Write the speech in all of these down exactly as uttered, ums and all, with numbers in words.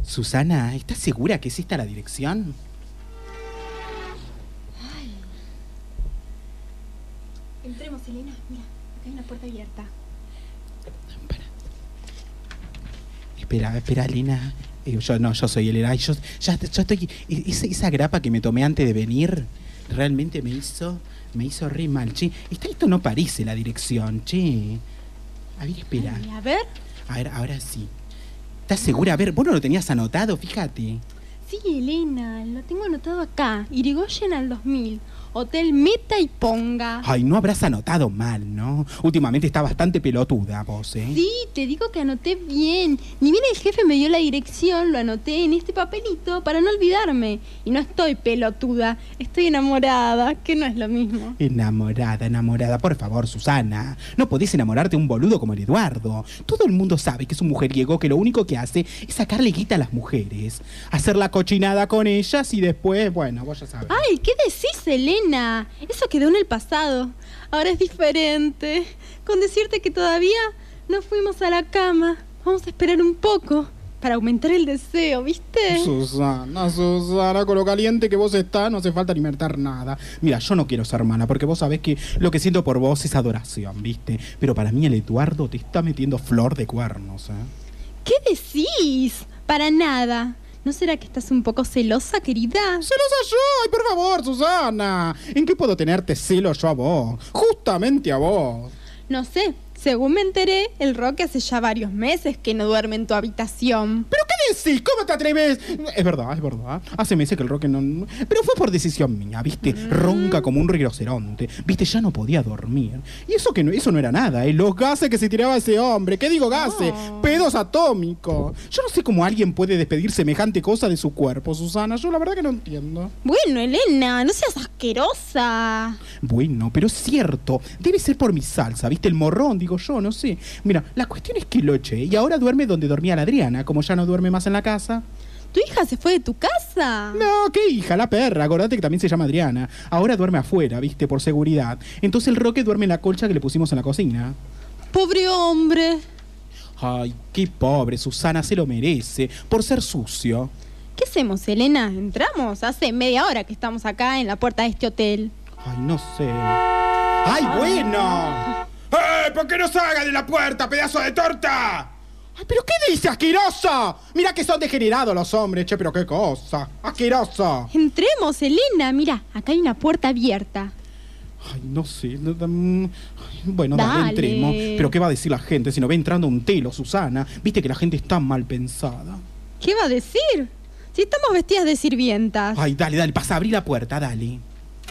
Susana, ¿estás segura que es esta la dirección? Ay. Entremos, Elena. Mira, acá hay una puerta abierta. Para. Espera, espera, Elena. Eh, yo no, yo soy Elena. Yo, ya, yo estoy. Esa, esa grapa que me tomé antes de venir realmente me hizo. Me hizo re mal, che. Esta, esto no parece la dirección, che. A ver, espera. Ay, a ver. A ver, ahora sí. ¿Estás segura? A ver, vos no lo tenías anotado, fíjate. Sí, Elena, lo tengo anotado acá. Irigoyen al dos mil. Hotel Meta y Ponga. Ay, no habrás anotado mal, ¿no? Últimamente está bastante pelotuda vos, ¿eh? Sí, te digo que anoté bien. Ni bien el jefe me dio la dirección, lo anoté en este papelito para no olvidarme. Y no estoy pelotuda, estoy enamorada, que no es lo mismo. Enamorada, enamorada. Por favor, Susana. No podés enamorarte de un boludo como el Eduardo. Todo el mundo sabe que es un mujeriego que lo único que hace es sacarle guita a las mujeres. Hacer la cochinada con ellas y después, bueno, vos ya sabés. Ay, ¿qué decís, Elena? Eso quedó en el pasado. Ahora es diferente. Con decirte que todavía no fuimos a la cama. Vamos a esperar un poco para aumentar el deseo, ¿viste? Susana, Susana, con lo caliente que vos estás, no hace falta ni meter nada. Mira, yo no quiero ser mala, porque vos sabés que lo que siento por vos es adoración, ¿viste? Pero para mí el Eduardo te está metiendo flor de cuernos, ¿eh? ¿Qué decís? Para nada. ¿No será que estás un poco celosa, querida? ¡Celosa yo! ¡Ay, por favor, Susana! ¿En qué puedo tenerte celos yo a vos? Justamente a vos. No sé. Según me enteré, el Roque hace ya varios meses que no duerme en tu habitación. ¿Pero qué decís? ¿Cómo te atreves? Es verdad, es verdad. Hace meses que el Roque no... Pero fue por decisión mía, ¿viste? Mm. Ronca como un rinoceronte. ¿Viste? Ya no podía dormir. Y eso que no, eso no era nada, ¿eh? Los gases que se tiraba ese hombre. ¿Qué digo gases? Oh. Pedos atómicos. Yo no sé cómo alguien puede despedir semejante cosa de su cuerpo, Susana. Yo la verdad que no entiendo. Bueno, Elena, no seas asquerosa. Bueno, pero es cierto. Debe ser por mi salsa, ¿viste? El morrón, digo yo, no sé. Mira, la cuestión es que lo eché y ahora duerme donde dormía la Adriana, como ya no duerme más en la casa. ¿Tu hija se fue de tu casa? No, ¿qué hija? La perra. Acordate que también se llama Adriana. Ahora duerme afuera, ¿viste? Por seguridad. Entonces el Roque duerme en la colcha que le pusimos en la cocina. Pobre hombre. Ay, qué pobre, Susana, se lo merece, por ser sucio. ¿Qué hacemos, Elena? ¿Entramos? Hace media hora que estamos acá en la puerta de este hotel. Ay, no sé. ¡Ay, bueno! ¡Eh! ¿Por qué no salga de la puerta, pedazo de torta? Ay, ¿pero qué dice, asqueroso? Mira que son degenerados los hombres, che, pero qué cosa. ¡Asqueroso! Entremos, Elena. Mira, acá hay una puerta abierta. Ay, no sé. No, um, bueno, dale. dale, entremos. Pero ¿qué va a decir la gente si no ve entrando un telo, Susana? Viste que la gente está mal pensada. ¿Qué va a decir? Si estamos vestidas de sirvientas. Ay, dale, dale, pasa, abrí la puerta, dale.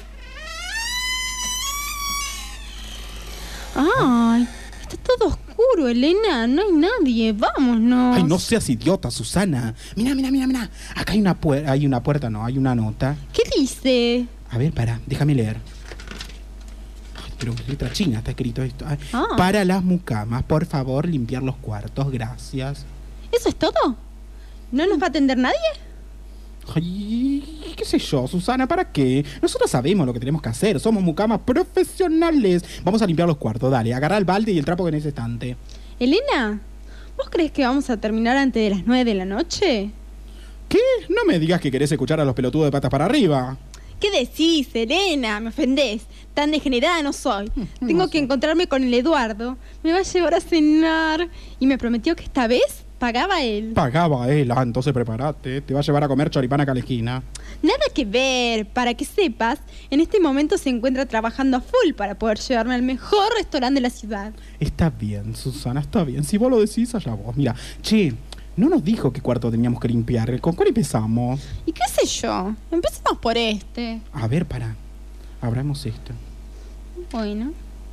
Ay, está todo oscuro, Elena. No hay nadie. Vámonos. Ay, no seas idiota, Susana. Mira, mira, mira, mira. Acá hay una puerta. Hay una puerta, no, hay una nota. ¿Qué dice? A ver, para, déjame leer. Ay, pero en letra china está escrito esto. Ay, ah. Para las mucamas, por favor, limpiar los cuartos. Gracias. ¿Eso es todo? ¿No nos va a atender nadie? Ay, qué sé yo, Susana, ¿para qué? Nosotros sabemos lo que tenemos que hacer, somos mucamas profesionales. Vamos a limpiar los cuartos, dale, agarra el balde y el trapo que en ese estante. Elena, ¿vos crees que vamos a terminar antes de las nueve de la noche? ¿Qué? No me digas que querés escuchar a los pelotudos de patas para arriba. ¿Qué decís, Elena? Me ofendés. Tan degenerada no soy. No Tengo sé. que encontrarme con el Eduardo. Me va a llevar a cenar. Y me prometió que esta vez pagaba él. Pagaba él, ah, entonces prepárate. Te va a llevar a comer choripán acá a la esquina. Nada que ver. Para que sepas, en este momento se encuentra trabajando a full para poder llevarme al mejor restaurante de la ciudad. Está bien, Susana, está bien. Si vos lo decís, allá vos. Mira, che, no nos dijo qué cuarto teníamos que limpiar. ¿Con cuál empezamos? ¿Y qué sé yo? Empecemos por este. A ver, pará. Abramos esto. Bueno.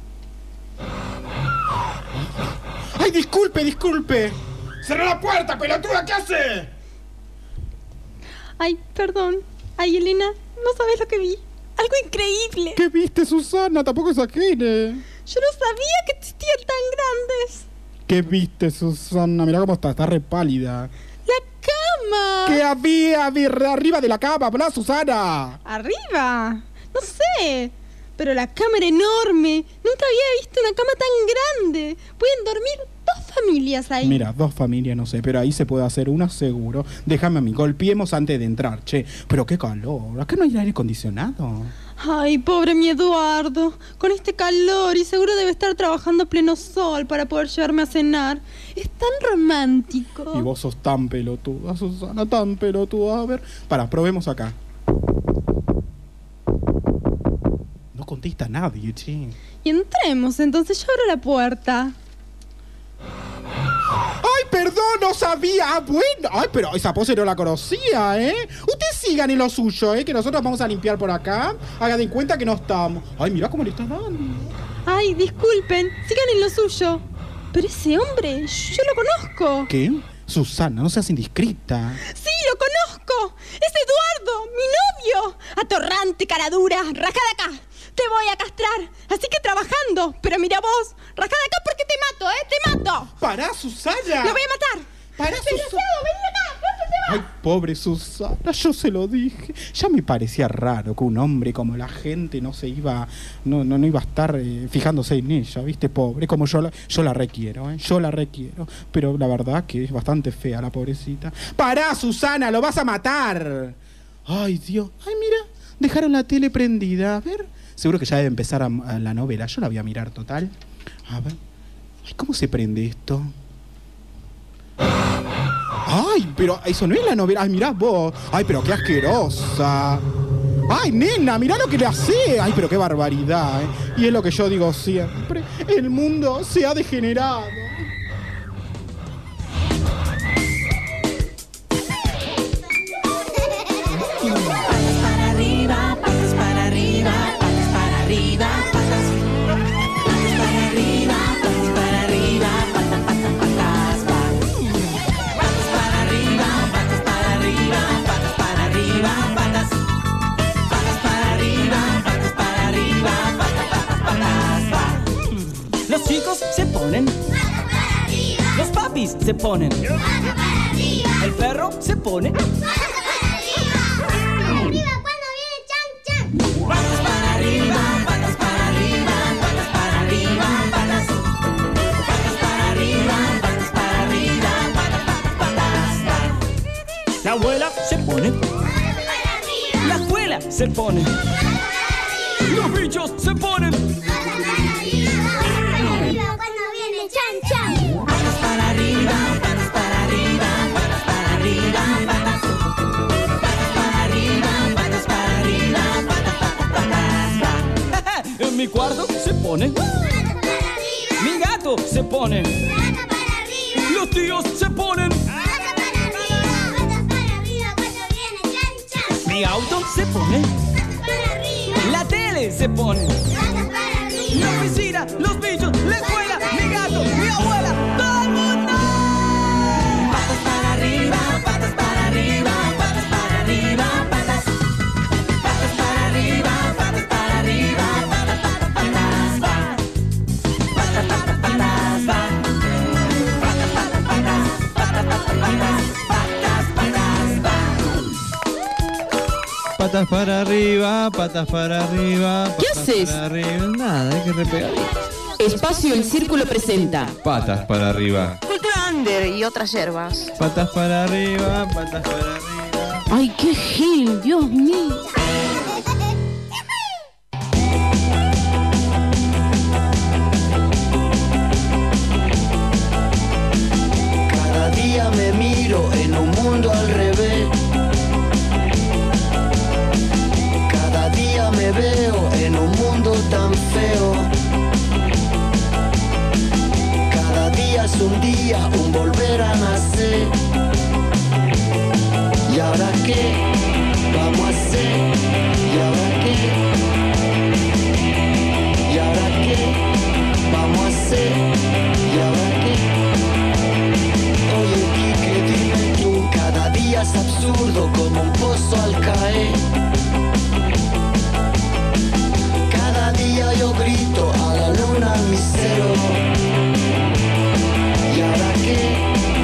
¡Ay, disculpe, disculpe! ¡Cerró la puerta, pelotuda! ¿Qué hace? Ay, perdón. Ay, Elena, no sabes lo que vi. Algo increíble. ¿Qué viste, Susana? Tampoco exagere. Yo no sabía que existían tan grandes. ¿Qué viste, Susana? Mirá cómo está, está re pálida. ¡La cama! ¿Qué había, había arriba de la cama? ¿Verdad, Susana? ¿Arriba? No sé. Pero la cama era enorme. Nunca había visto una cama tan grande. Pueden dormir dos familias ahí. Mira, dos familias no sé, pero ahí se puede hacer una seguro. Déjame a mí, golpeemos antes de entrar, che. Pero qué calor, acá no hay aire acondicionado. Ay, pobre mi Eduardo, con este calor y seguro debe estar trabajando a pleno sol para poder llevarme a cenar. Es tan romántico. Y vos sos tan pelotuda, Susana, tan pelotuda. A ver, para, probemos acá. No contesta nadie, che. Y entremos, entonces yo abro la puerta. ¡Ay, perdón! No sabía. Ah, bueno. Ay, pero esa pose no la conocía, ¿eh? Ustedes sigan en lo suyo, ¿eh? Que nosotros vamos a limpiar por acá. Hagan en cuenta que no estamos. Ay, mirá cómo le está dando. Ay, disculpen, sigan en lo suyo. Pero ese hombre, yo lo conozco. ¿Qué? Susana, no seas indiscreta. ¡Sí, lo conozco! ¡Es Eduardo, mi novio! Atorrante, cara dura, raja de acá. Te voy a castrar, así que trabajando. Pero mira vos, raja de acá porque te mato, ¿eh? ¡Te mato! ¡Pará, Susana! ¡Lo voy a matar! ¡Pará, Susana! ¡Vení acá! ¿Dónde te vas? Ay, pobre Susana, yo se lo dije. Ya me parecía raro que un hombre como la gente no se iba, no, no, no iba a estar eh, fijándose en ella, ¿viste? Pobre, como yo la, yo la requiero, ¿eh? Yo la requiero. Pero la verdad que es bastante fea la pobrecita. ¡Pará, Susana! ¡Lo vas a matar! Ay, Dios. Ay, mira, dejaron la tele prendida. A ver, seguro que ya debe empezar a, a la novela. Yo la voy a mirar, total. A ver. Ay, ¿cómo se prende esto? Ay, pero eso no es la novela. Ay, mirá vos. Ay, pero qué asquerosa. Ay, nena, mirá lo que le hace. Ay, pero qué barbaridad, ¿eh? Y es lo que yo digo siempre. El mundo se ha degenerado. Patas para arriba, patas para arriba, patas para arriba, patas. Patas para arriba, patas para arriba, patas, patas, patas, patas. Patas para arriba, patas para arriba, patas para arriba, patas. Patas para arriba, patas para arriba, patas, patas, patas, patas. Los chicos se ponen, los papis se ponen, el perro se pone. Patas para arriba, patas para arriba, patas para arriba, patas. Patas para arriba, patas para arriba, patas, patas, patas. La abuela se pone, la escuela se pone, los bichos se ponen. Patas para arriba, patas para arriba, patas para arriba, patas. Patas para arriba, patas para arriba, patas, patas, patas. En mi cuarto se pone, mi gato se pone, los tíos se ponen, mi auto se pone, la tele se pone, la oficina, los bichos, la escuela, mi gato, mi abuela, todo el mundo. Patas para arriba, patas para arriba, patas para arriba, patas. Patas para arriba, patas para arriba, patas, patas, patas, patas. Patas, patas, patas, patas. Patas, patas, patas, patas, patas, patas, patas, patas. Patas para arriba, patas para arriba. ¿Qué patas haces? para arriba. Nada, hay que repegar. Espacio El Círculo presenta Patas para arriba. Cultura under y otras hierbas. Patas para arriba, patas para arriba. ¡Ay, qué gil! ¡Dios mío! Cada día me miro en un mundo al revés. Cada día me veo en un mundo tan feo. Cada día es un día, un volver a nacer. ¿Y ahora qué vamos a hacer? ¿Y ahora qué? ¿Y ahora qué vamos a hacer? ¿Y ahora qué? Oye, Quique, dime tú, cada día es absurdo como un pozo al caer. Cada día yo grito a la luna al misero. ¿Y ahora qué?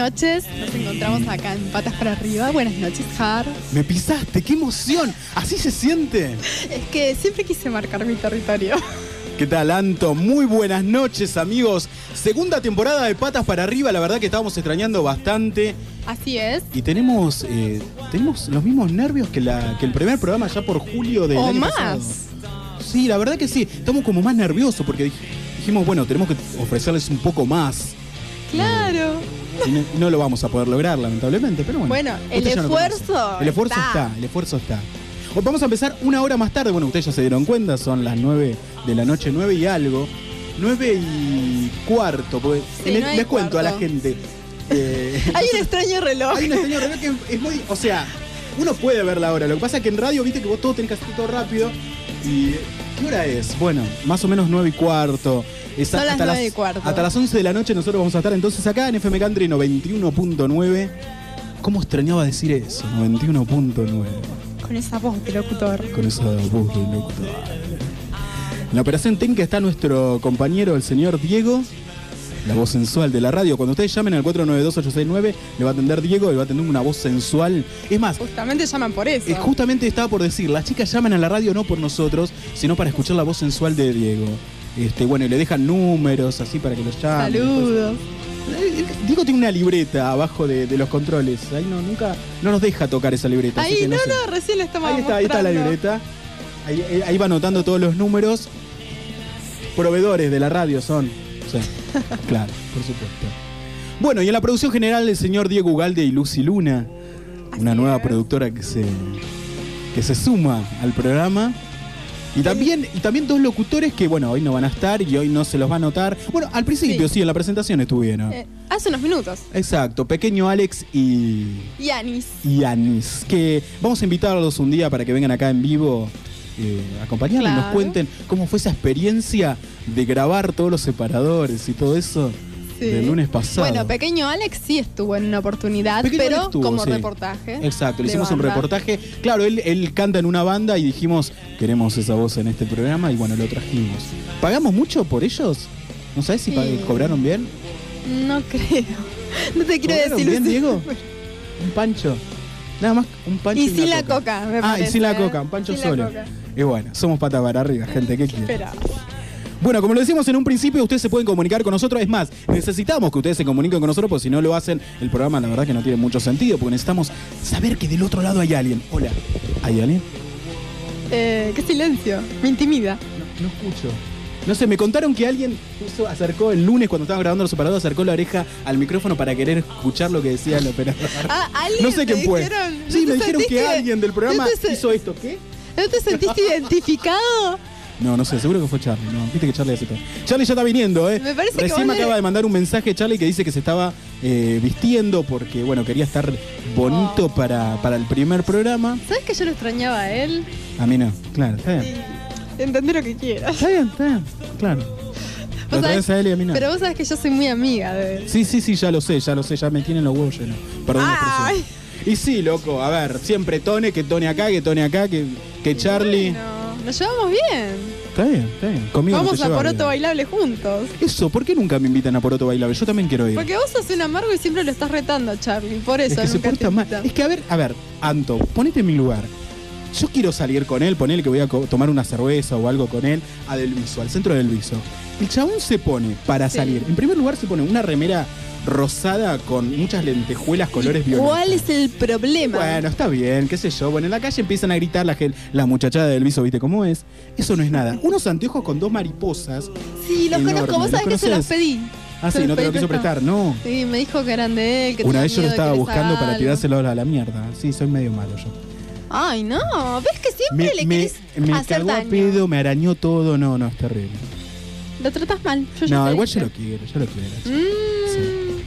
noches. Nos encontramos acá en Patas para Arriba. Buenas noches, Har. Me pisaste, qué emoción. Así se siente. Es que siempre quise marcar mi territorio. ¿Qué tal, Anto? Muy buenas noches, amigos. Segunda temporada de Patas para Arriba. La verdad que estábamos extrañando bastante. Así es. Y tenemos eh, tenemos los mismos nervios que, la, que el primer programa ya por julio del o año más. pasado. Sí, la verdad que sí. Estamos como más nerviosos porque dij- dijimos, bueno, tenemos que ofrecerles un poco más. Claro. Y no, no lo vamos a poder lograr, lamentablemente, pero bueno. Bueno, el Ustedes ya lo esfuerzo conocen. El esfuerzo está. está. el esfuerzo está. O- Vamos a empezar una hora más tarde. Bueno, ustedes ya se dieron cuenta, son las nueve de la noche, nueve y algo. Nueve y cuarto, porque Sí, en el- nueve y les cuento a la cuarto. gente. eh, Hay un extraño reloj. Hay un extraño reloj que es muy. O sea, uno puede ver la hora. Lo que pasa es que en radio, viste que vos todo tenés que hacer todo rápido. Y. ¿Qué hora es? Bueno, más o menos nueve y cuarto. Es Son las hasta nueve y cuarto. Hasta las once de la noche nosotros vamos a estar entonces acá en F M Country noventa y uno punto nueve. ¿Cómo extrañaba decir eso? noventa y uno punto nueve. Con esa voz de locutor. Con esa voz de locutor. En la operación técnica está nuestro compañero, el señor Diego. La voz sensual de la radio. Cuando ustedes llamen al cuatro nueve dos ocho seis nueve, le va a atender Diego, le va a atender una voz sensual. Es más, Justamente llaman por eso. eh, justamente estaba por decir, las chicas llaman a la radio no por nosotros, sino para escuchar la voz sensual de Diego. Este, bueno, y le dejan números así para que los llamen. Saludos. Eh, Diego tiene una libreta abajo de, de los controles. Ahí no, nunca, no nos deja tocar esa libreta. así Ahí, que no, sé. no, recién lo estamos Ahí está, ahí está la mostrando. libreta. Ahí, ahí- ahí va anotando todos los números. Proveedores de la radio son. Sí, claro, por supuesto. Bueno, y en la producción general el señor Diego Ugalde y Lucy Luna, una Así nueva es. productora que se, que se suma al programa. Y también, y también dos locutores que, bueno, hoy no van a estar y hoy no se los va a notar. Bueno, al principio sí, Sí. en la presentación estuvieron. Eh, hace unos minutos. Exacto, Pequeño Alex y, Yanis. y Anis, que vamos a invitarlos un día para que vengan acá en vivo eh, a acompañarnos y nos Claro. cuenten cómo fue esa experiencia de grabar todos los separadores y todo eso Sí. del lunes pasado. Bueno, Pequeño Alex sí estuvo en una oportunidad, Pequeño pero Alex estuvo, como sí. reportaje. Exacto, le de hicimos un banda. reportaje. Claro, él, él canta en una banda y dijimos, queremos esa voz en este programa y bueno, lo trajimos. ¿Pagamos mucho por ellos? ¿No sabes si Sí. pag- cobraron bien? No creo. No te quiero ¿Cobraron decir. bien, Diego? Un pancho. Nada más un pancho Y y, sin una la coca, me Ah, parece. y sin la coca, un pancho Sin la solo. coca. Y bueno, somos pata para arriba, gente, ¿qué quiere? Espera. Bueno, como lo decimos en un principio, ustedes se pueden comunicar con nosotros. Es más, necesitamos que ustedes se comuniquen con nosotros, porque si no lo hacen, el programa la verdad que no tiene mucho sentido, porque necesitamos saber que del otro lado hay alguien. Hola, ¿hay alguien? Eh, qué silencio. Me intimida. No, no escucho. No sé, me contaron que alguien puso, acercó el lunes cuando estaban grabando los operadores, acercó la oreja al micrófono para querer escuchar lo que decía el operador. Ah, ¿alguien No sé te quién fue. dijeron? ¿No Sí, te me dijeron que sentiste- alguien del programa ¿No te, se- hizo esto. ¿Qué? ¿No te sentiste identificado? No, no sé, seguro que fue Charlie. No, viste que Charlie hace todo. Charlie ya está viniendo, ¿eh? Me parece que Recién vos me le- acaba de mandar un mensaje Charlie que dice que se estaba eh, vistiendo porque, bueno, quería estar bonito Oh. para, para el primer programa. ¿Sabes que yo lo extrañaba a él? A mí no, claro, está bien. Y entendé lo que quieras. Está bien, está bien, claro. Lo Vos traes sabés- a él y a mí no. Pero vos sabés que yo soy muy amiga de él. Sí, sí, sí, ya lo sé, ya lo sé, ya me tienen los huevos llenos. Perdón la Ay. expresión. Y sí, loco, a ver, siempre Tone, que Tone acá, que Tone acá, que, que Charlie. Bueno, nos llevamos bien. Está bien, está bien. Conmigo no Vamos te a llevas Poroto bien. Bailable juntos. Eso, ¿por qué nunca me invitan a Poroto Bailable? Yo también quiero ir. Porque vos sos un amargo y siempre lo estás retando a Charlie. Por eso Es que se nunca te porta mal. invitan. Es que a ver, a ver, Anto, ponete en mi lugar. Yo quiero salir con él, ponele que voy a co- tomar una cerveza o algo con él a Del Viso, al centro del Viso. El chabón se pone para Sí. salir. En primer lugar se pone una remera rosada con muchas lentejuelas, colores violetas. ¿Cuál es el problema? Bueno, está bien, qué sé yo. Bueno, en la calle empiezan a gritar la, gen- la muchachada del Viso, ¿viste cómo es? Eso no es nada. Unos anteojos con dos mariposas. Sí, los enorme. conozco. Vos sabés ¿Los que se los conoces? pedí. Ah, Se sí, los no te lo pedí quiso prestado. prestar, no. Sí, me dijo que eran de él. Que Una tenía vez yo lo miedo de estaba que les buscando haga para algo. tirárselo a la mierda. Sí, soy medio malo yo. Ay, no. ¿Ves que siempre le me, querés me hacer cagó a daño? pedo, me arañó todo. No, no, es terrible. Lo tratas mal. Yo ya No, te igual dije. yo lo quiero, yo lo quiero. Mm. Sí.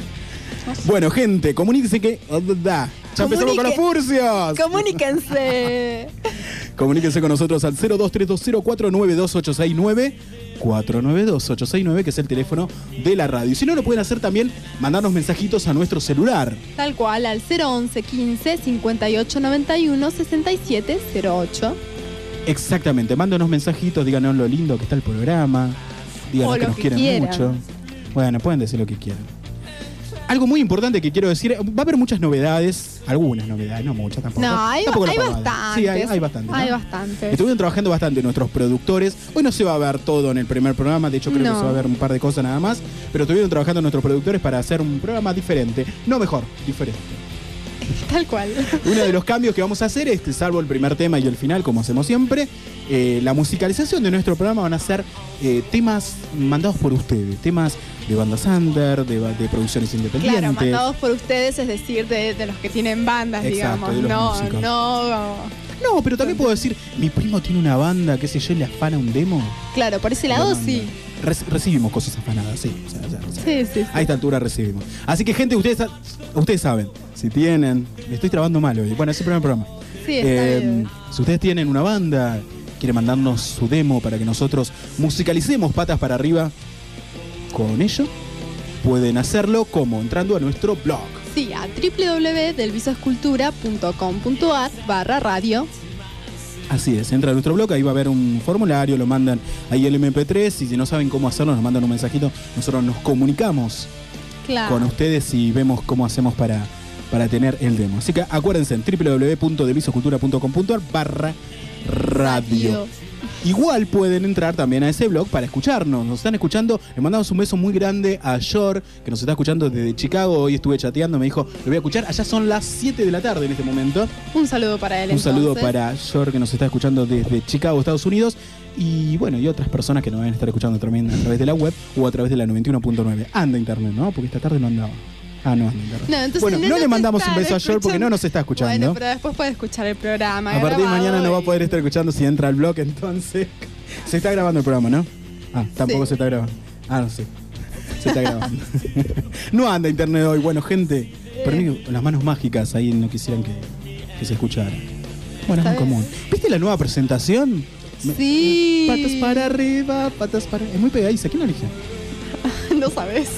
Bueno, gente, comuníquense que... Ya empezamos con los furcios. Comuníquense. Comuníquense con nosotros al cero dos tres dos cero cuatro nueve dos ocho seis nueve. cuatro nueve dos ocho seis nueve, que es el teléfono de la radio. Y si no, lo pueden hacer también mandarnos mensajitos a nuestro celular. Tal cual, al cero once quince cincuenta y ocho noventa y uno sesenta y siete cero ocho. Exactamente, mándanos mensajitos, díganos lo lindo que está el programa, díganos O que lo nos que quieren quieran. mucho. Bueno, pueden decir lo que quieran. Algo muy importante que quiero decir, va a haber muchas novedades, algunas novedades, no muchas tampoco. No, hay, tampoco hay la pavada. bastantes. Sí, hay, hay bastantes. Hay ¿no? bastantes. Estuvieron trabajando bastante nuestros productores. Hoy no se va a ver todo en el primer programa, de hecho creo No. que se va a ver un par de cosas nada más, pero estuvieron trabajando nuestros productores para hacer un programa diferente. No mejor, diferente. Tal cual. Uno de los cambios que vamos a hacer es que, salvo el primer tema y el final, como hacemos siempre, eh, la musicalización de nuestro programa van a ser eh, temas mandados por ustedes, temas de bandas under, de, ba- de producciones independientes. Claro, mandados por ustedes, es decir, de, de los que tienen bandas, Exacto, digamos. de los No, músicos. no. No, pero también puedo decir, mi primo tiene una banda, qué sé yo, y le afana un demo. Claro, por ese lado Lo manda. sí. Reci- recibimos cosas afanadas, sí. O sea, ya, o sea, Sí, sí, sí. a esta altura recibimos. Así que, gente, ustedes, sa- ustedes saben, si tienen. Me estoy trabando mal hoy. Bueno, es el primer programa. Sí, está Eh, bien. Si ustedes tienen una banda, quieren mandarnos su demo para que nosotros musicalicemos Patas para Arriba con ello, pueden hacerlo como entrando a nuestro blog. Sí, a w w w punto delvisoescultura punto com punto a r barra radio. Así es, entra a nuestro blog, ahí va a haber un formulario, lo mandan ahí el eme pe tres y si no saben cómo hacerlo, nos mandan un mensajito, nosotros nos comunicamos Claro. con ustedes y vemos cómo hacemos para, para tener el demo. Así que acuérdense en w w w punto delvisoescultura punto com punto a r barra radio. Igual pueden entrar también a ese blog para escucharnos. Nos están escuchando. Le mandamos un beso muy grande a Yor, que nos está escuchando desde Chicago. Hoy estuve chateando, me dijo, lo voy a escuchar. Allá son las siete de la tarde en este momento. Un saludo para él. Un saludo entonces. para Yor, que nos está escuchando desde Chicago, Estados Unidos. Y bueno, y otras personas que nos van a estar escuchando también a través de la web o a través de la noventa y uno punto nueve. Anda internet, ¿no? Porque esta tarde no andaba. Ah, no anda internet. No, entonces bueno, no, nos le mandamos está un beso a Yor porque escuchando. no nos está escuchando. Bueno, pero después puede escuchar el programa. A partir de grabado mañana no va a y- poder estar escuchando si entra al blog, entonces. Se está grabando el programa, ¿no? Ah, tampoco Sí. se está grabando. Ah, no sé. Se está grabando. No anda internet hoy. Bueno, gente, permiso, las manos mágicas ahí no quisieran que, que se escuchara. Bueno, es muy Está bien. común. ¿Viste la nueva presentación? Me- Sí. Patas para arriba, patas para. Es muy pegadiza. ¿Quién la eligió? No sabes.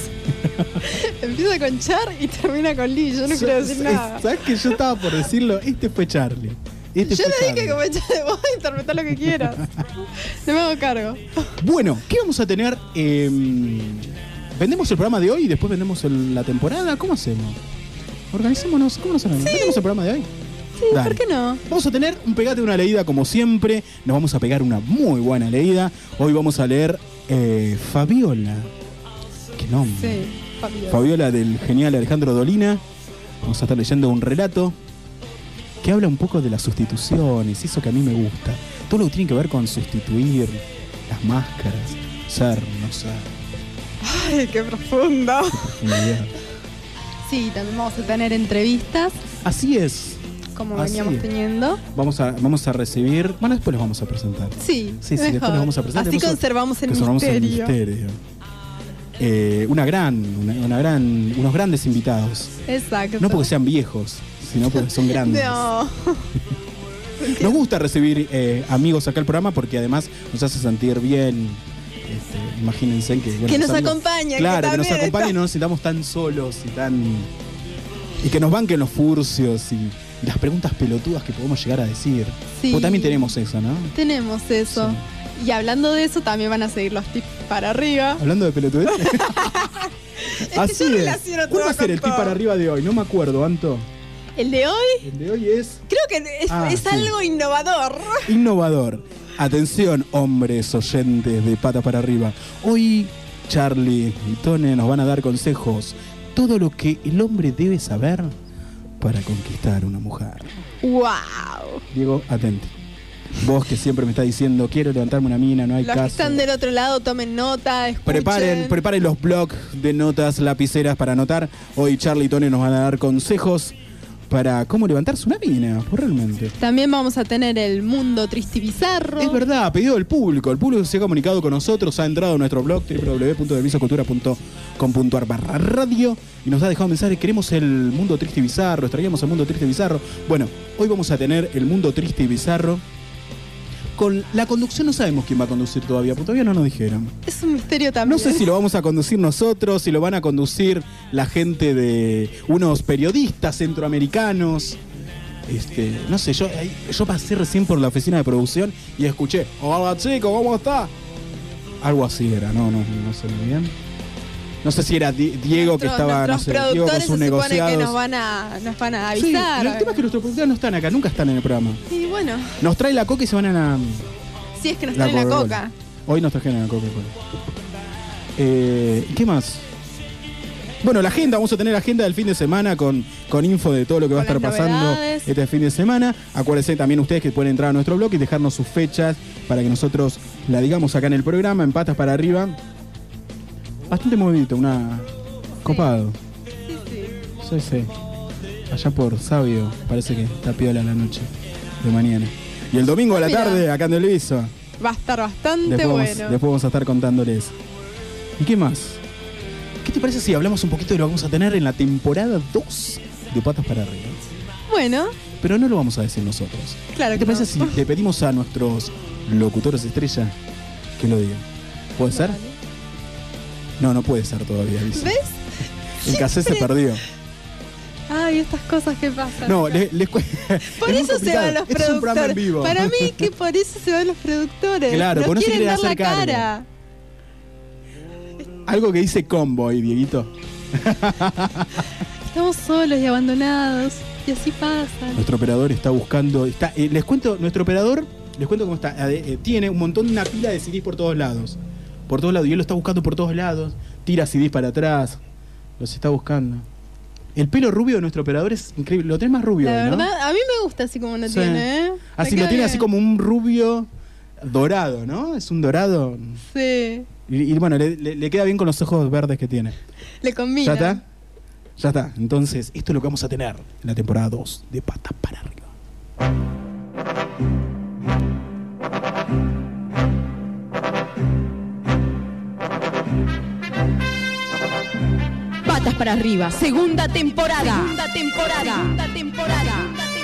Empieza con Char y termina con Lee. Yo no quiero decir Yo- nada. ¿Sabes que yo estaba por decirlo? Este fue Charlie. Este Yo fue le dije Charlie. que me echa de vos, interpreta lo que quieras. No me hago cargo. Bueno, ¿qué vamos a tener? Eh, ¿Vendemos el programa de hoy y después vendemos el- la temporada? ¿Cómo hacemos? Organizémonos. ¿Cómo nos hacemos? ¿Vendemos el programa de hoy? Sí, Dale. ¿por qué no? Vamos a tener un pegate de una leída como siempre. Nos vamos a pegar una muy buena leída. Hoy vamos a leer eh, Fabiola. ¿Qué nombre? Sí, Fabio. Fabiola del genial Alejandro Dolina. Vamos a estar leyendo un relato que habla un poco de las sustituciones, eso que a mí me gusta. Todo lo que tiene que ver con sustituir las máscaras, ser, no ser, Ay, qué profundo. profundidad. Sí, también vamos a tener entrevistas, Así es. como Así veníamos es. teniendo. Vamos a, vamos a recibir. Bueno, después los vamos a presentar. Sí, Sí, sí, mejor. después los vamos a presentar. Así Después conservamos el conservamos el misterio. misterio. Eh, una gran, una, una gran, unos grandes invitados. Exacto. No porque sean viejos, sino porque son grandes. No. Nos gusta recibir eh, amigos acá al programa porque además nos hace sentir bien. Este, imagínense que, bueno, Que los nos amigos- acompañan, Claro, que que, nos también acompañen y está- no nos sintamos tan solos y tan. Y que nos banquen los furcios y, y las preguntas pelotudas que podemos llegar a decir. Sí. Porque también tenemos eso, ¿no? Tenemos eso. Y hablando de eso, también van a seguir los tips para arriba. Hablando de pelotudez. Así yo es. relaciono ¿Cuál todo va a ser con el tip todo. para arriba de hoy? No me acuerdo, Anto. El de hoy, El de hoy es creo que es, Ah, es sí. algo innovador. innovador. Atención, hombres oyentes de Patas para Arriba. Hoy Charlie y Tone nos van a dar consejos. Todo lo que el hombre debe saber para conquistar a una mujer. ¡Wow! Diego, atento. Vos que siempre me estás diciendo, quiero levantarme una mina, no hay Los que caso. están del otro lado, tomen nota, escuchen. Preparen, preparen los blogs de notas, lapiceras para anotar. Hoy Charlie y Tone nos van a dar consejos para cómo levantarse una mina, pues realmente. También vamos a tener el mundo triste y bizarro. Es verdad, a pedido del público. El público se ha comunicado con nosotros, ha entrado a nuestro blog w w w punto delvisocultura punto com punto a r barra radio y nos ha dejado mensajes. Queremos el mundo triste y bizarro, extraíamos el mundo triste y bizarro. Bueno, hoy vamos a tener el mundo triste y bizarro. Con la conducción no sabemos quién va a conducir todavía, porque todavía no nos dijeron. Es un misterio también. No sé si lo vamos a conducir nosotros, si lo van a conducir la gente de unos periodistas centroamericanos. Este, no sé, yo, yo pasé recién por la oficina de producción y escuché, hola chicos, ¿cómo está? Algo así era, no, no, no sé muy bien. No sé si era Di- Diego que Nuestros- estaba, no nuestros sé, Diego con productores sus se supone negociados. que nos van a, nos van a Sí, avisar. el tema es que nuestros productores no están acá, nunca están en el programa. Y bueno, Nos trae la coca y se van a la, si es que nos la traen la Coca-Cola. coca. Hoy nos trajeron la Coca-Cola. Eh, ¿Qué más? Bueno, la agenda, vamos a tener la agenda del fin de semana con, con info de todo lo que va a Con estar las pasando novedades. este fin de semana. Acuérdense también ustedes que pueden entrar a nuestro blog y dejarnos sus fechas para que nosotros la digamos acá en el programa, en Patas para Arriba. Bastante movidito, una... copado. Sí, sí. Allá por Sabio, parece que está piola la noche de mañana. Y el domingo a la Mira. tarde, acá en Televisa. Va a estar bastante Después, vamos, bueno. después vamos a estar contándoles. ¿Y qué más? ¿Qué te parece si hablamos un poquito de lo que vamos a tener en la temporada dos de Patas para Arriba? Bueno, Pero no lo vamos a decir nosotros. claro ¿Qué que te parece no. si le pedimos a nuestros locutores estrella que lo digan? ¿Puede ser? No, no puede ser todavía, dice. ¿Ves? El cassette se Siempre- perdió. Ay, estas cosas que pasan. No, les, les cu- Por es muy eso se complicado. van los Este es un programa en productores. vivo. Para mí que por eso se van los productores. Claro, no porque no se quieren quieren dar la hacer cargo. cara. Algo que dice Convoy, Dieguito. Estamos solos y abandonados. Y así pasa. Nuestro operador está buscando. Está, eh, les cuento, nuestro operador, les cuento cómo está. Eh, eh, tiene un montón, una pila de C Ds por todos lados. Por todos lados. Y él lo está buscando por todos lados. Tira C Ds para atrás. Los está buscando. El pelo rubio de nuestro operador es increíble. Lo tenés más rubio, La hoy, ¿no? verdad, a mí me gusta así como lo Sí. tiene, ¿eh? Así Me lo queda tiene así bien. como un rubio dorado, ¿no? Es un dorado. Sí, Y, y bueno, le, le- le queda bien con los ojos verdes que tiene. le combina. ¿Ya está? Ya está. Entonces, esto es lo que vamos a tener en la temporada dos de Patas para Arriba. Patas para arriba, segunda temporada. Segunda temporada. Segunda temporada.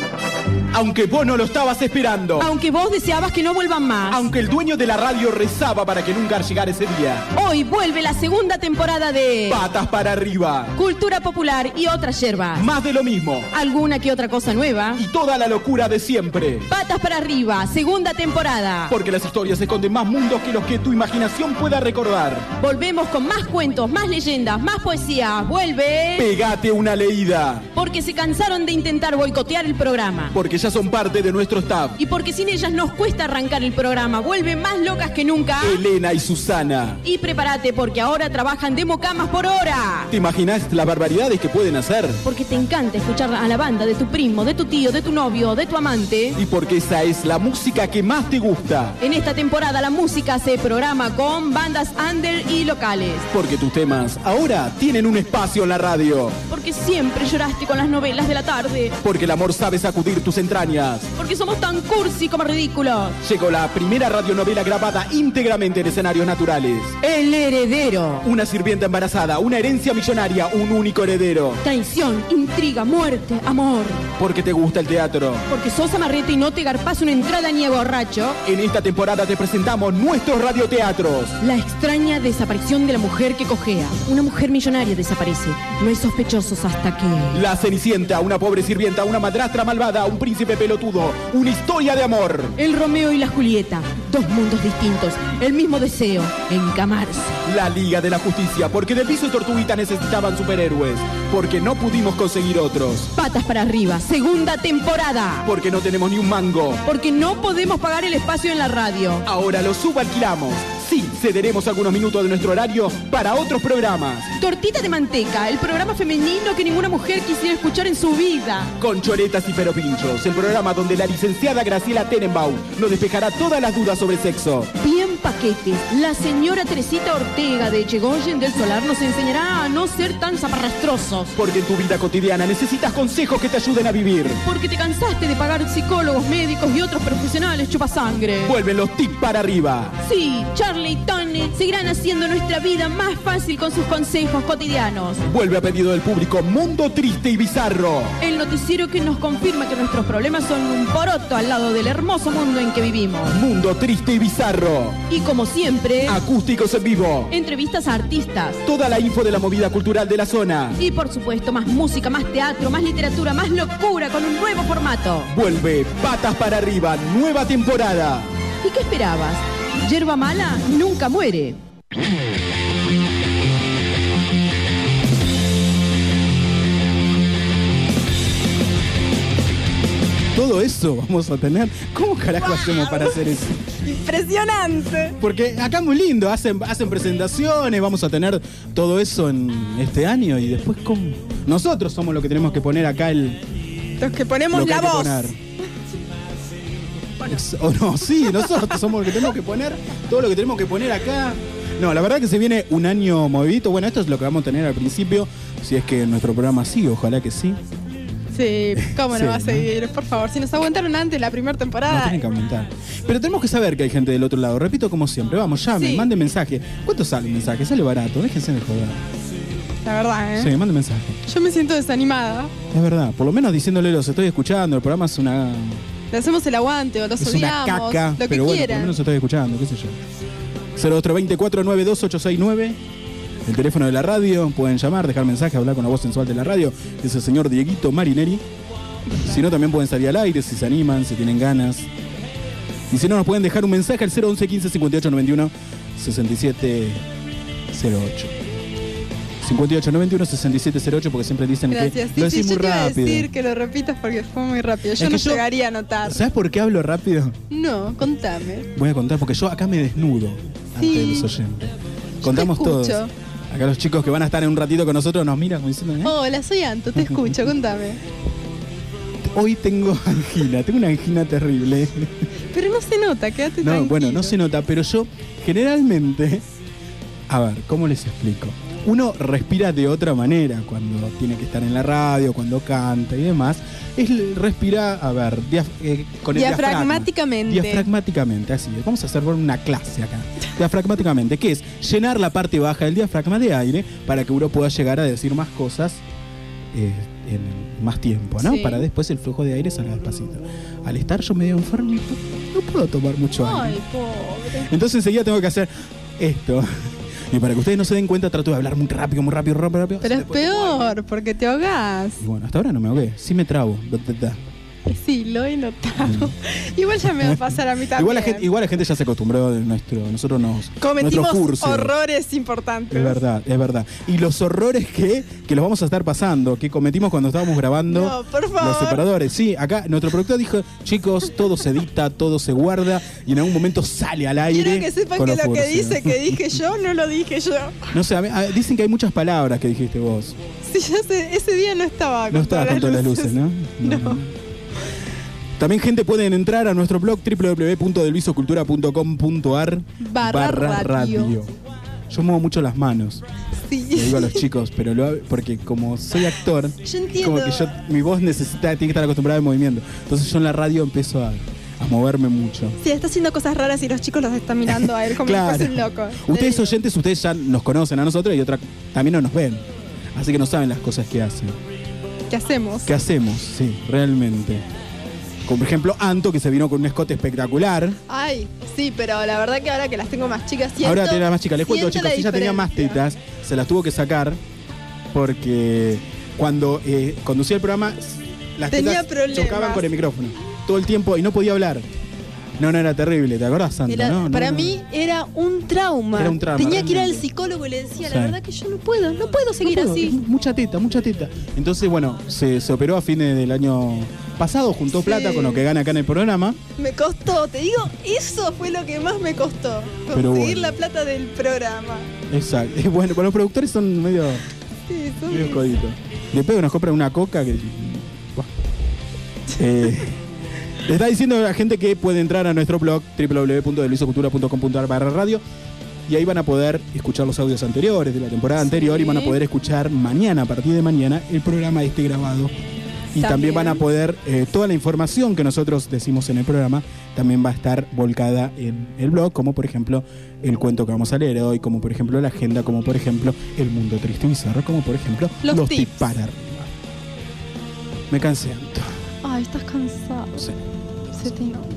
Aunque vos no lo estabas esperando. Aunque vos deseabas que no vuelvan más. Aunque el dueño de la radio rezaba para que nunca llegara ese día. Hoy vuelve la segunda temporada de Patas para Arriba. Cultura Popular y otras yerbas. Más de lo mismo. Alguna que otra cosa nueva. Y toda la locura de siempre. Patas para arriba, segunda temporada. Porque las historias esconden más mundos que los que tu imaginación pueda recordar. Volvemos con más cuentos, más leyendas, más poesía. Vuelve. Pegate una leída. Porque se cansaron de intentar boicotear el programa. Porque ya son parte de nuestro staff. Y porque sin ellas nos cuesta arrancar el programa. Vuelven más locas que nunca. Elena y Susana. Y prepárate porque ahora trabajan de mocamas por hora. ¿Te imaginas las barbaridades que pueden hacer? Porque te encanta escuchar a la banda de tu primo, de tu tío, de tu novio, de tu amante. Y porque esa es la música que más te gusta. En esta temporada la música se programa con bandas under y locales. Porque tus temas ahora tienen un espacio en la radio. Porque siempre lloraste con las novelas de la tarde. Porque el amor sabe sacudir tus entrañas. Porque somos tan cursi como ridículos. Llegó la primera radionovela grabada íntegramente en escenarios naturales. El heredero. Una sirvienta embarazada, una herencia millonaria, un único heredero. Traición, intriga, muerte, amor. Porque te gusta el teatro. Porque sos amarrete y no te garpás una entrada ni a borracho. En esta temporada te presentamos nuestros radioteatros. La extraña desaparición de la mujer que cojea. Una mujer millonaria desaparece. No hay sospechosos hasta que... La Cenicienta, una pobre sirvienta, una madrastra malvada, un príncipe pelotudo, una historia de amor. El Romeo y la Julieta. Dos mundos distintos. El mismo deseo. Encamarse. La Liga de la Justicia, porque del piso y Tortuguita necesitaban superhéroes. Porque no pudimos conseguir otros. Patas para arriba. Segunda temporada. Porque no tenemos ni un mango. Porque no podemos pagar el espacio en la radio. Ahora lo subalquilamos. Sí, cederemos algunos minutos de nuestro horario para otros programas. Tortita de manteca. El programa femenino que ninguna mujer quisiera escuchar en su vida. Con choretas y peropinchos, el programa donde la licenciada Graciela Tenenbaum nos despejará todas las dudas sobre sexo. Bien paquetes. La señora Teresita Ortega de Echegoyen del Solar nos enseñará a no ser tan zaparrastrosos. Porque en tu vida cotidiana necesitas consejos que te ayuden a vivir. Porque te cansaste de pagar psicólogos, médicos y otros profesionales chupasangre. Vuelven los tips para arriba. Sí, Charlie y Tony seguirán haciendo nuestra vida más fácil con sus consejos cotidianos. Vuelve a pedido del público Mundo Triste y Bizarro. El noticiero que nos confirma que nuestros problemas son un poroto al lado del hermoso mundo en que vivimos. Mundo Triste y Bizarro. Y como siempre, Acústicos en vivo. entrevistas a artistas. Toda la info de la movida cultural de la zona. Y por supuesto, más música, más teatro, más literatura, más locura con un nuevo formato. Vuelve Patas para Arriba, nueva temporada. ¿Y qué esperabas? Yerba mala nunca muere. todo eso vamos a tener. ¿Cómo carajo hacemos para hacer eso? Impresionante. Porque acá es muy lindo, hacen, hacen presentaciones, vamos a tener todo eso en este año y después ¿cómo? Nosotros somos los que tenemos que poner acá el... Los que ponemos lo que la hay que voz. poner. O no, sí, nosotros somos los que tenemos que poner todo lo que tenemos que poner acá. No, la verdad que se viene un año movidito. Bueno, esto es lo que vamos a tener al principio, si es que nuestro programa sigue, ojalá que sí. Sí, ¿cómo no Sí, va a ¿no? seguir? Por favor, si nos aguantaron antes la primera No temporada. tienen que aumentar. Pero tenemos que saber que hay gente del otro lado. Repito, como siempre, vamos, llamen, Sí. manden mensaje. ¿Cuánto sale un mensaje? Sale barato, déjense de joder. La verdad, ¿eh? Sí, manden mensaje. Yo me siento desanimada. Es verdad, por lo menos diciéndole los estoy escuchando, el programa es una, Le hacemos el aguante o los es una odiamos. caca, lo que pero bueno, por quieran. lo menos estoy escuchando, qué sé yo. cero dos dos cuatro nueve dos ocho seis nueve, el teléfono de la radio, pueden llamar, dejar mensaje, hablar con la voz sensual de la radio, es el señor Dieguito Marineri. Si no, también pueden salir al aire, si se animan, si tienen ganas. Y si no, nos pueden dejar un mensaje al cero once quince cincuenta y ocho noventa y uno sesenta y siete cero ocho. cincuenta y ocho noventa y uno sesenta y siete cero ocho, porque siempre dicen Gracias. que Sí, lo sí, decís yo muy te iba a rápido. decir que lo repitas porque fue muy rápido. Yo Es no que yo- llegaría a notar. ¿Sabes por qué hablo rápido? No, contame. Voy a contar, porque yo acá me desnudo Sí. ante los oyentes. Contamos todos. escucho. Acá los chicos que van a estar en un ratito con nosotros nos miran como diciendo, ¿eh? Hola, soy Anto, te escucho, contame. Hoy tengo angina, tengo una angina terrible. Pero no se nota, quédate No, tranquilo. bueno, no se nota, pero yo generalmente, a ver, ¿cómo les explico? Uno respira de otra manera cuando tiene que estar en la radio, cuando canta y demás. Es respira, a ver, diaf- eh, con el diafragma. Diafragmáticamente. Diafragmáticamente, así es. Vamos a hacer una clase acá. Diafragmáticamente, que es llenar la parte baja del diafragma de aire para que uno pueda llegar a decir más cosas eh, en más tiempo, ¿no? Sí. Para después el flujo de aire salga despacito. Al estar yo medio enfermito, no puedo tomar mucho aire. Ay, pobre. Entonces enseguida tengo que hacer esto. Y para que ustedes no se den cuenta, trato de hablar muy rápido, muy rápido, rápido, rápido. Pero es Después- peor, porque te ahogás. Y bueno, hasta ahora no me ahogué. Sí me trabo. Da, da, da. Sí, lo he notado. Igual ya me va a pasar a mí también. Igual la, gente, igual la gente ya se acostumbró de nuestro, nosotros nos Cometimos nuestro furcio. horrores importantes. Es verdad, es verdad. Y los horrores que, que los vamos a estar pasando, que cometimos cuando estábamos grabando No, por favor. los separadores. Sí, acá nuestro productor dijo, chicos, todo se edita, todo se guarda y en algún momento sale al aire. Quiero que sepan con que los lo que furcios. dice que dije yo, no lo dije yo. No sé, a mí- a- dicen que hay muchas palabras que dijiste vos. Sí, yo sé, ese día no estaba con No estaba todas con todas las luces, ¿no? No. También, gente, pueden entrar a nuestro blog doble u doble u doble u punto delvisocultura punto com punto ar Barra radio. Yo muevo mucho las manos, Sí. le digo a los chicos, pero lo hago- porque como soy actor, Yo entiendo. como que yo, mi voz necesita, tiene que estar acostumbrada al movimiento. Entonces yo en la radio empiezo a, a moverme mucho. Sí, está haciendo cosas raras y los chicos los están mirando a él como Claro. si fuese un loco. Ustedes Le digo, oyentes, ustedes ya nos conocen a nosotros y otra también no nos ven. Así que no saben las cosas que hacen. ¿Qué hacemos? ¿Qué hacemos? Sí, realmente. Como por ejemplo Anto, que se vino con un escote espectacular. Ay, sí, pero la verdad que ahora que las tengo más chicas siento, Ahora tiene la más chica. Les cuento, siento chicos, la ella tenía más diferencia. tetas, se las tuvo que sacar porque cuando eh, conducía el programa, las Tenía tetas problemas. chocaban con el micrófono todo el tiempo y no podía hablar. No, no, era terrible, ¿te acordás, Santa? Era- no, no, para no. mí era un trauma. Era un trauma, Tenía que ir al realmente. psicólogo y le decía, Sí. la verdad que yo no puedo, no puedo seguir No puedo, así. es Mucha teta, mucha teta. Entonces, bueno, se, se operó a fines del año pasado, juntó Sí. plata con lo que gana acá en el programa. Me costó, te digo, eso fue lo que más me costó. Pero Conseguir bueno. la plata del programa. Exacto. Y bueno, pero los productores son medio, Sí, son- medio coditos. Después nos compran una coca que... Buah. Eh, le está diciendo a la gente que puede entrar a nuestro blog doble u doble u doble u punto delvisocultura punto com punto ar barra radio y ahí van a poder escuchar los audios anteriores de la temporada anterior y van a poder escuchar mañana, a partir de mañana, el programa este grabado. Y también, También. van a poder, eh, toda la información que nosotros decimos en el programa, también va a estar volcada en el blog, como por ejemplo el cuento que vamos a leer hoy, como por ejemplo la agenda, como por ejemplo el mundo triste y bizarro, como por ejemplo Los los, tips. tips para arriba. Me cansé, Anto. Ay, estás cansado. Sí. Se te nota.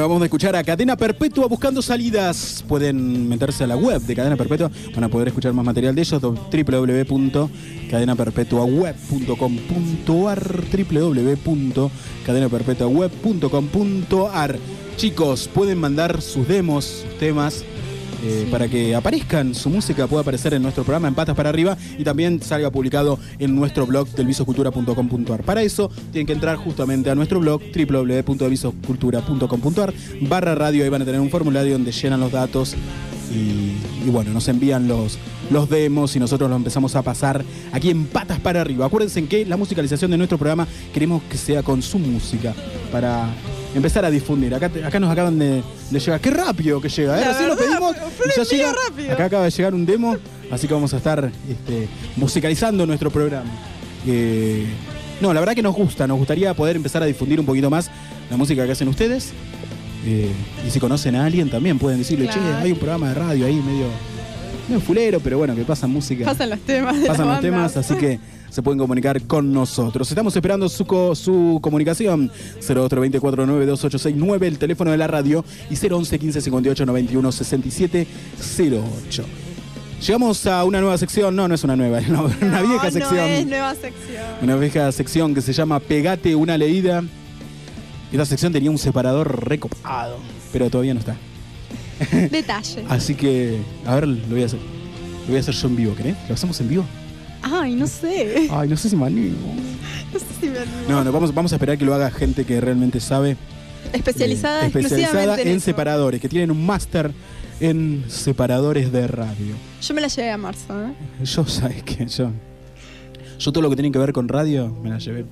vamos a escuchar a Cadena Perpetua buscando salidas. Pueden meterse a la web de Cadena Perpetua. Van a poder escuchar más material de ellos. doble u doble u doble u punto cadena perpetua web punto com punto a r doble u doble u doble u punto cadena perpetua web punto com punto a r. Chicos, pueden mandar sus demos, sus temas. Eh, sí. Para que aparezcan, su música pueda aparecer en nuestro programa en Patas para Arriba y también salga publicado en nuestro blog del visocultura punto com punto a r. Para eso tienen que entrar justamente a nuestro blog doble u doble u doble u punto visocultura punto com punto a r barra radio. Ahí van a tener un formulario donde llenan los datos y, y bueno, nos envían los, los demos y nosotros los empezamos a pasar aquí en Patas para Arriba. Acuérdense que la musicalización de nuestro programa queremos que sea con su música para empezar a difundir. Acá, acá nos acaban de, de llegar. ¡Qué rápido que llega! ¿eh? La Recién lo verdad, pedimos fue y ya llega. rápido. Acá acaba de llegar un demo, así que vamos a estar este, musicalizando nuestro programa. Eh, no, la verdad que nos gusta, nos gustaría poder empezar a difundir un poquito más la música que hacen ustedes. Eh, y si conocen a alguien también pueden decirle, Claro. che, hay un programa de radio ahí medio, medio fulero, pero bueno, que pasan música. Pasan los temas de Pasan la los banda. temas, así que se pueden comunicar con nosotros. Estamos esperando su, co- su comunicación. cero dos tres dos cuatro nueve dos ocho seis nueve, el teléfono de la radio, y cero once quince cincuenta y ocho noventa y uno sesenta y siete cero ocho. Llegamos a una nueva sección, no, no es una nueva, es una, una No, vieja sección. No es nueva sección. Una vieja sección que se llama Pegate una leída. Esta sección tenía un separador recopado, pero todavía no está. Detalle. Así que, a ver, lo voy a hacer. Lo voy a hacer yo en vivo, ¿querés? ¿Lo hacemos en vivo? Ay, no sé. Ay, no sé si me animo. No sé si me animo. No, no, vamos, vamos a esperar que lo haga gente que realmente sabe. Especializada, eh, especializada exclusivamente en, en eso. separadores, que tienen un máster en separadores de radio. Yo me la llevé a marzo, ¿eh? Yo, ¿sabes qué? Yo, yo todo lo que tiene que ver con radio, me la llevé.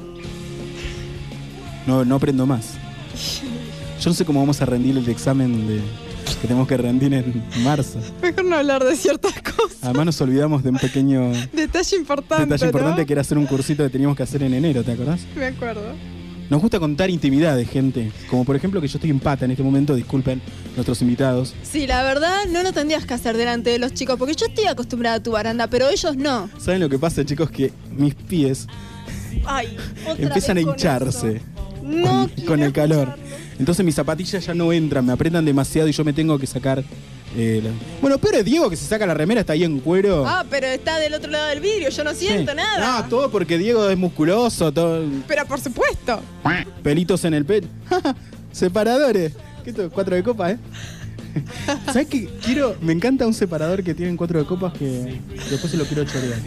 No, no aprendo más. Yo no sé cómo vamos a rendir el examen de, que tenemos que rendir en marzo. Mejor no hablar de ciertas cosas. Además nos olvidamos de un pequeño Detalle importante, detalle importante ¿no? que era hacer un cursito que teníamos que hacer en enero, ¿te acordás? Me acuerdo. Nos gusta contar intimidad de gente, como por ejemplo que yo estoy en pata en este momento, disculpen nuestros invitados. Sí, la verdad no lo tendrías que hacer delante de los chicos, porque yo estoy acostumbrada a tu baranda, pero ellos no. ¿Saben lo que pasa, chicos? Que mis pies Ay, otra empiezan a vez con hincharse eso. No con, quiero con el calor. escuchar. Entonces mis zapatillas ya no entran, me apretan demasiado y yo me tengo que sacar... eh, la- Bueno, pero es Diego que se saca la remera, está ahí en cuero. Ah, pero está del otro lado del vidrio, yo no siento Sí. nada. No, todo porque Diego es musculoso, todo... Pero por supuesto. Pelitos en el pelo. Separadores. ¿Qué esto? Cuatro de copas, ¿eh? ¿Sabes qué? Quiero. Me encanta un separador que tienen cuatro de copas que después se lo quiero chorear.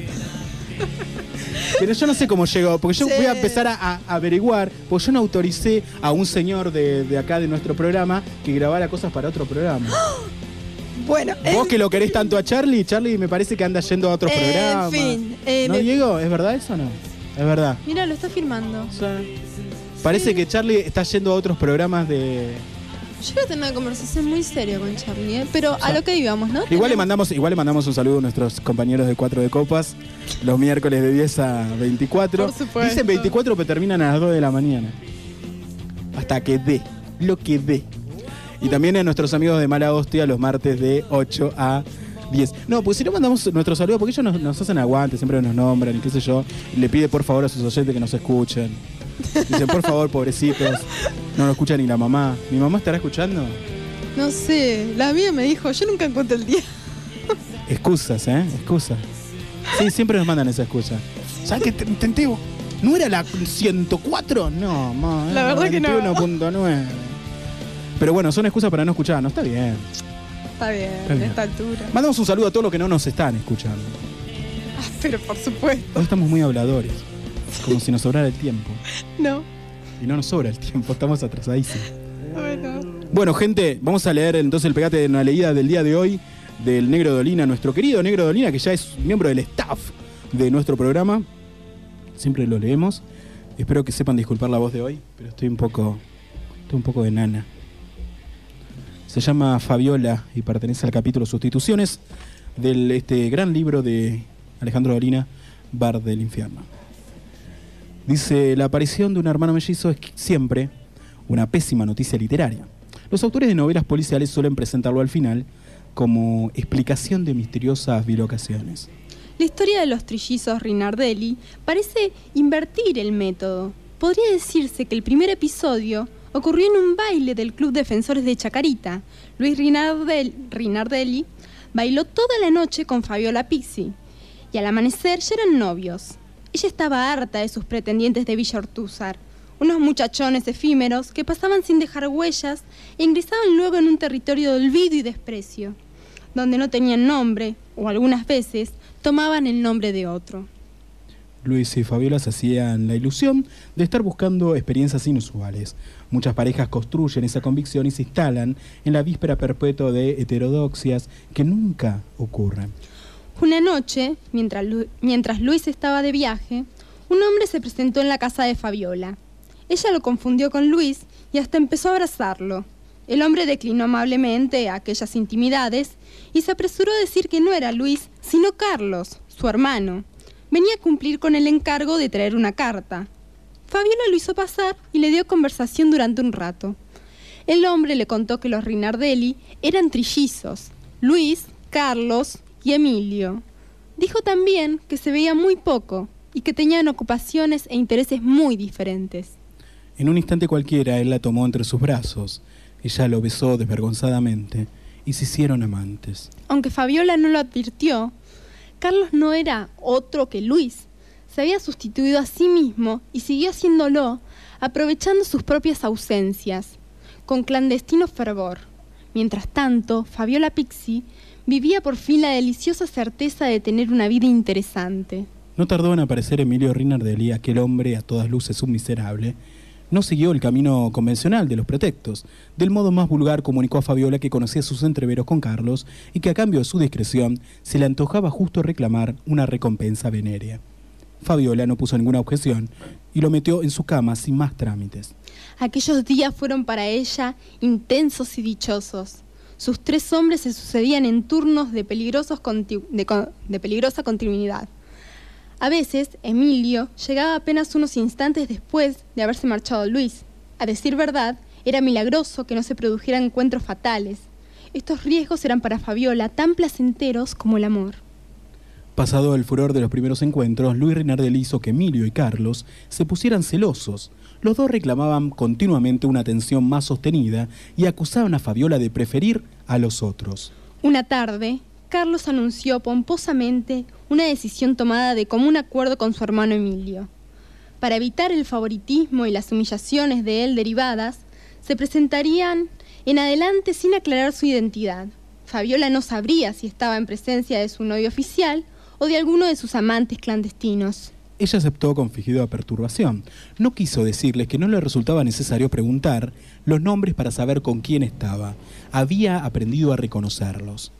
Pero yo no sé cómo llegó, porque yo Sí. voy a empezar a, a averiguar, porque yo no autoricé a un señor de, de acá de nuestro programa que grabara cosas para otro programa. Bueno, Vos en, que lo querés tanto a Charlie, Charlie me parece que anda yendo a otros en programas. fin. eh, ¿No, me- Diego? ¿Es verdad eso o no? Es verdad. Mira, lo está firmando. O sea, parece que Charlie está yendo a otros programas de... Yo voy a tener una conversación muy seria con Charlie, ¿eh? Pero a sea, lo que íbamos, ¿no? Igual le Tenemos- mandamos, igual le mandamos un saludo a nuestros compañeros de Cuatro de Copas, los miércoles de diez a veinticuatro. Por supuesto. Dicen veinticuatro, pero terminan a las dos de la mañana. Hasta que dé, lo que dé. Y también a nuestros amigos de Mala Hostia los martes de ocho a diez. No, pues si no mandamos nuestro saludo, porque ellos nos, nos hacen aguante, siempre nos nombran y qué sé yo. Y le pide por favor a sus oyentes que nos escuchen. Dicen, por favor, pobrecitos. No lo escucha ni la mamá. ¿Mi mamá estará escuchando? No sé, la mía me dijo, yo nunca encuentro el día. Excusas, ¿eh? Excusas. Sí, siempre nos mandan esa excusa. ¿Sabes qué? Te- Intenté. ¿No era la ciento cuatro? No, ma, La verdad que no. veintiuno punto nueve. Pero bueno, son excusas para no escuchar, ¿no? Está bien. Está bien, Está bien. a esta altura. Mandamos un saludo a todos los que no nos están escuchando. Ah, pero por supuesto. Hoy estamos muy habladores. Como si nos sobrara el tiempo. No. Y no nos sobra el tiempo, estamos atrasadísimos. Bueno. Bueno, gente, vamos a leer entonces el pegate de una leída del día de hoy del Negro Dolina, nuestro querido Negro Dolina, que ya es miembro del staff de nuestro programa. Siempre lo leemos. Espero que sepan disculpar la voz de hoy, pero estoy un poco, estoy un poco de nana. Se llama Fabiola y pertenece al capítulo Sustituciones del este gran libro de Alejandro Dolina, Bar del Infierno. Dice, la aparición de un hermano mellizo es siempre una pésima noticia literaria. Los autores de novelas policiales suelen presentarlo al final como explicación de misteriosas bilocaciones. La historia de los trillizos Rinardelli parece invertir el método. Podría decirse que el primer episodio ocurrió en un baile del Club Defensores de Chacarita. Luis Rinardel- Rinardelli bailó toda la noche con Fabiola Pizzi y al amanecer ya eran novios. Ella estaba harta de sus pretendientes de Villa Ortúzar, unos muchachones efímeros que pasaban sin dejar huellas e ingresaban luego en un territorio de olvido y desprecio, donde no tenían nombre, o algunas veces tomaban el nombre de otro. Luis y Fabiola se hacían la ilusión de estar buscando experiencias inusuales. Muchas parejas construyen esa convicción y se instalan en la víspera perpetua de heterodoxias que nunca ocurren. Una noche, mientras, Lu- mientras Luis estaba de viaje, un hombre se presentó en la casa de Fabiola. Ella lo confundió con Luis y hasta empezó a abrazarlo. El hombre declinó amablemente aquellas intimidades y se apresuró a decir que no era Luis, sino Carlos, su hermano. Venía a cumplir con el encargo de traer una carta. Fabiola lo hizo pasar y le dio conversación durante un rato. El hombre le contó que los Rinardelli eran trillizos, Luis, Carlos y Emilio. Dijo también que se veía muy poco y que tenían ocupaciones e intereses muy diferentes. En un instante cualquiera, él la tomó entre sus brazos. Ella lo besó desvergonzadamente y se hicieron amantes. Aunque Fabiola no lo advirtió, Carlos no era otro que Luis. Se había sustituido a sí mismo y siguió haciéndolo, aprovechando sus propias ausencias, con clandestino fervor. Mientras tanto, Fabiola Pizzi vivía por fin la deliciosa certeza de tener una vida interesante. No tardó en aparecer Emilio Rinardelli, aquel hombre a todas luces un miserable. No siguió el camino convencional de los pretextos. Del modo más vulgar comunicó a Fabiola que conocía sus entreveros con Carlos y que a cambio de su discreción se le antojaba justo reclamar una recompensa venérea. Fabiola no puso ninguna objeción y lo metió en su cama sin más trámites. Aquellos días fueron para ella intensos y dichosos. Sus tres hombres se sucedían en turnos de, peligrosos conti- de, co- de peligrosa continuidad. A veces, Emilio llegaba apenas unos instantes después de haberse marchado Luis. A decir verdad, era milagroso que no se produjeran encuentros fatales. Estos riesgos eran para Fabiola tan placenteros como el amor. Pasado el furor de los primeros encuentros, Luis Rinardelli hizo que Emilio y Carlos se pusieran celosos. Los dos reclamaban continuamente una atención más sostenida y acusaban a Fabiola de preferir a los otros. Una tarde, Carlos anunció pomposamente una decisión tomada de común acuerdo con su hermano Emilio. Para evitar el favoritismo y las humillaciones de él derivadas, se presentarían en adelante sin aclarar su identidad. Fabiola no sabría si estaba en presencia de su novio oficial o de alguno de sus amantes clandestinos. Ella aceptó con fingida perturbación. No quiso decirles que no le resultaba necesario preguntar los nombres para saber con quién estaba. Había aprendido a reconocerlos.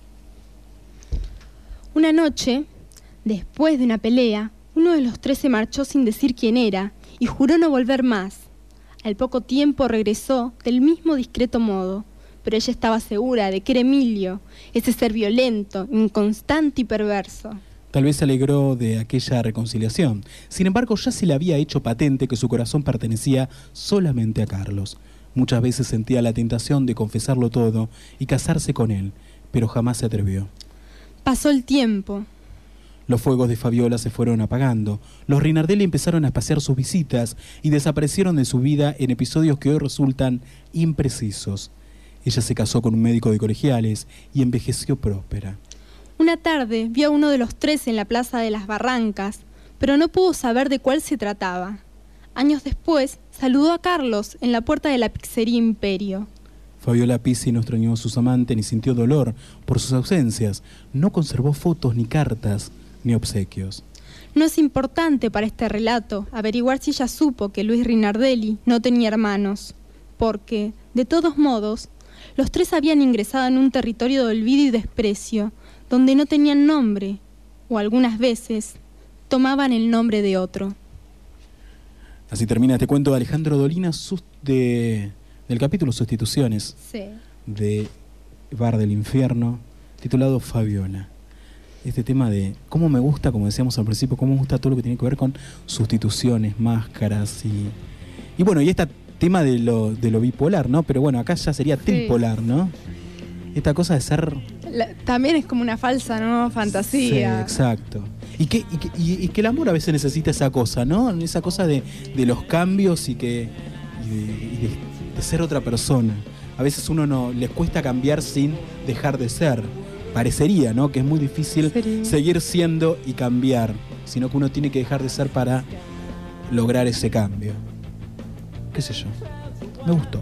Una noche, después de una pelea, uno de los tres se marchó sin decir quién era y juró no volver más. Al poco tiempo regresó del mismo discreto modo, pero ella estaba segura de que era Emilio, ese ser violento, inconstante y perverso. Tal vez se alegró de aquella reconciliación. Sin embargo, ya se le había hecho patente que su corazón pertenecía solamente a Carlos. Muchas veces sentía la tentación de confesarlo todo y casarse con él, pero jamás se atrevió. Pasó el tiempo. Los fuegos de Fabiola se fueron apagando. Los Rinardelli empezaron a espaciar sus visitas y desaparecieron de su vida en episodios que hoy resultan imprecisos. Ella se casó con un médico de colegiales y envejeció próspera. Una tarde vio a uno de los tres en la plaza de las Barrancas, pero no pudo saber de cuál se trataba. Años después, saludó a Carlos en la puerta de la pizzería Imperio. Fabiola Pizzi no extrañó a sus amantes ni sintió dolor por sus ausencias. No conservó fotos, ni cartas, ni obsequios. No es importante para este relato averiguar si ella supo que Luis Rinardelli no tenía hermanos, porque, de todos modos, los tres habían ingresado en un territorio de olvido y desprecio, donde no tenían nombre, o algunas veces tomaban el nombre de otro. Así termina este cuento de Alejandro Dolina sus- de, del capítulo Sustituciones Sí. de Bar del Infierno, titulado Fabiola. Este tema de cómo me gusta, como decíamos al principio, cómo me gusta todo lo que tiene que ver con sustituciones, máscaras y... Y bueno, y este tema de lo, de lo bipolar, ¿no? Pero bueno, acá ya sería Sí. tripolar, ¿no? Esta cosa de ser... La- también es como una falsa, ¿no? Fantasía. Sí, exacto. Y que, y, que, y- y que el amor a veces necesita esa cosa, ¿no? Esa cosa de, de los cambios y que y de, y de de ser otra persona. A veces uno no les cuesta cambiar sin dejar de ser. Parecería, ¿no? Que es muy difícil Sí. seguir siendo y cambiar, sino que uno tiene que dejar de ser para lograr ese cambio. ¿Qué sé yo? Me gustó.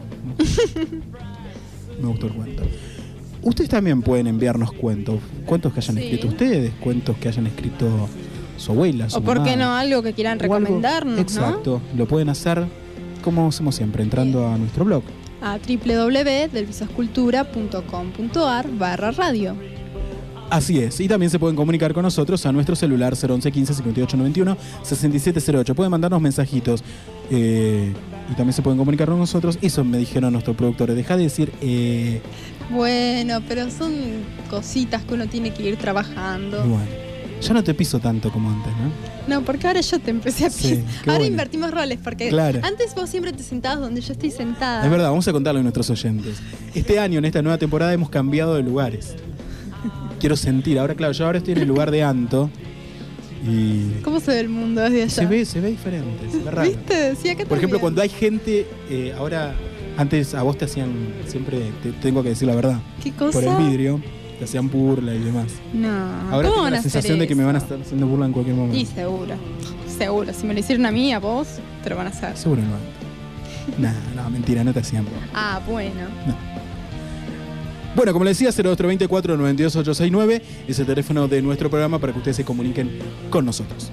Me gustó el cuento. Ustedes también pueden enviarnos cuentos. Cuentos que hayan Sí. escrito ustedes, cuentos que hayan escrito su abuela, su O por mamá. qué no, algo que quieran O algo- recomendarnos, Exacto. Lo pueden hacer como hacemos siempre, entrando a nuestro blog. ¿no? A w w w punto delvisascultura punto com punto a r barra radio. Así es, y también se pueden comunicar con nosotros a nuestro celular cero once quince cincuenta y ocho noventa y uno sesenta y siete cero ocho. Pueden mandarnos mensajitos eh, y también se pueden comunicar con nosotros. Eso me dijeron nuestros productores. Deja de decir, eh, Bueno, pero son cositas que uno tiene que ir trabajando. bueno, ya no te piso tanto como antes, ¿no? No, porque ahora yo te empecé a Sí, pisar. qué Ahora bueno. invertimos roles, porque Claro. antes vos siempre te sentabas donde yo estoy sentada. Es verdad, vamos a contarle a nuestros oyentes. Este año, en esta nueva temporada, hemos cambiado de lugares. Quiero sentir, ahora claro, yo ahora estoy en el lugar de Anto y ¿Cómo se ve el mundo desde allá? se ve, se ve diferente, se ve raro. ¿Viste? Sí, acá Por ejemplo, también. cuando hay gente, eh, ahora, antes a vos te hacían, siempre te tengo que decir la verdad, ¿Qué cosa? por el vidrio, te hacían burla y demás. No, Ahora ¿cómo tengo van la a hacer sensación de que me van a eso? estar haciendo burla en cualquier momento. Y seguro, seguro. Si me lo hicieron a mí, a vos, te lo van a hacer. Seguro no. No, no, mentira, no te hacían burla. Ah, bueno. Bueno, como les decía, cero dos tres dos cuatro nueve dos ocho seis nueve es el teléfono de nuestro programa para que ustedes se comuniquen con nosotros.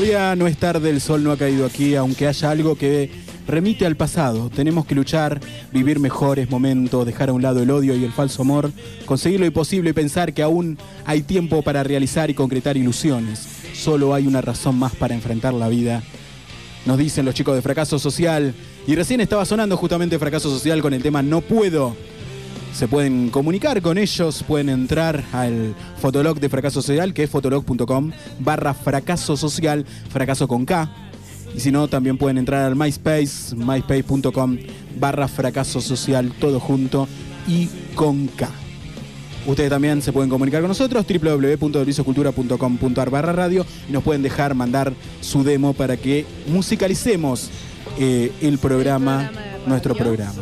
Todavía no es tarde, el sol no ha caído aquí, aunque haya algo que remite al pasado. Tenemos que luchar, vivir mejores momentos, dejar a un lado el odio y el falso amor, conseguir lo imposible y pensar que aún hay tiempo para realizar y concretar ilusiones. Solo hay una razón más para enfrentar la vida, nos dicen los chicos de Fracaso Social. Y recién estaba sonando justamente Fracaso Social con el tema No Puedo. Se pueden comunicar con ellos, pueden entrar al fotolog de Fracaso Social, que es fotolog.com barra fracaso social, fracaso con K. Y si no, también pueden entrar al MySpace, myspace.com barra fracaso social, todo junto y con K. Ustedes también se pueden comunicar con nosotros, doble u doble u doble u punto delvisocultura punto com punto a r barra radio, y nos pueden dejar mandar su demo para que musicalicemos eh, el programa, El programa nuestro programa.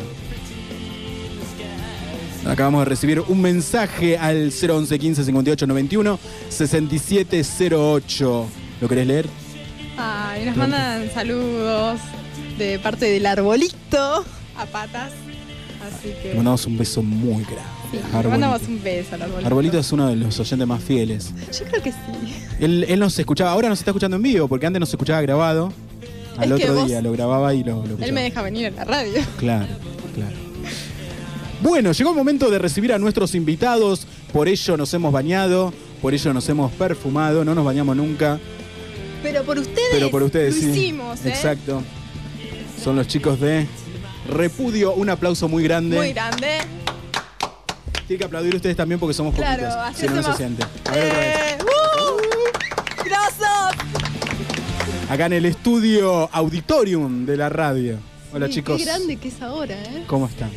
Acabamos de recibir un mensaje al cero once quince cincuenta y ocho noventa y uno sesenta y siete cero ocho. ¿Lo querés leer? Ay, nos mandan saludos de parte del arbolito a patas. Así que. Le mandamos un beso muy grande. Sí, le Arbolito. mandamos un beso al arbolito. Arbolito es uno de los oyentes más fieles. Yo creo que sí. Él, él nos escuchaba, ahora nos está escuchando en vivo, porque antes nos escuchaba grabado. Al Es que otro vos- día lo grababa y lo, lo Él escuchaba. me deja venir en la radio. Claro, claro. Bueno, llegó el momento de recibir a nuestros invitados. Por ello nos hemos bañado, por ello nos hemos perfumado. No nos bañamos nunca, Pero por ustedes. pero por ustedes lo sí. hicimos, ¿eh? Exacto. Son los chicos de Repudio. Un aplauso muy grande. Muy grande. Tienen que aplaudir ustedes también porque somos Claro, poquitos. así Si no, no se hacemos. siente. A ver otra vez. Eh, ¡uh! ¡Grosos! Acá en el estudio auditorium de la radio. Hola, Sí, chicos. Qué grande que es ahora, ¿eh? ¿Cómo están?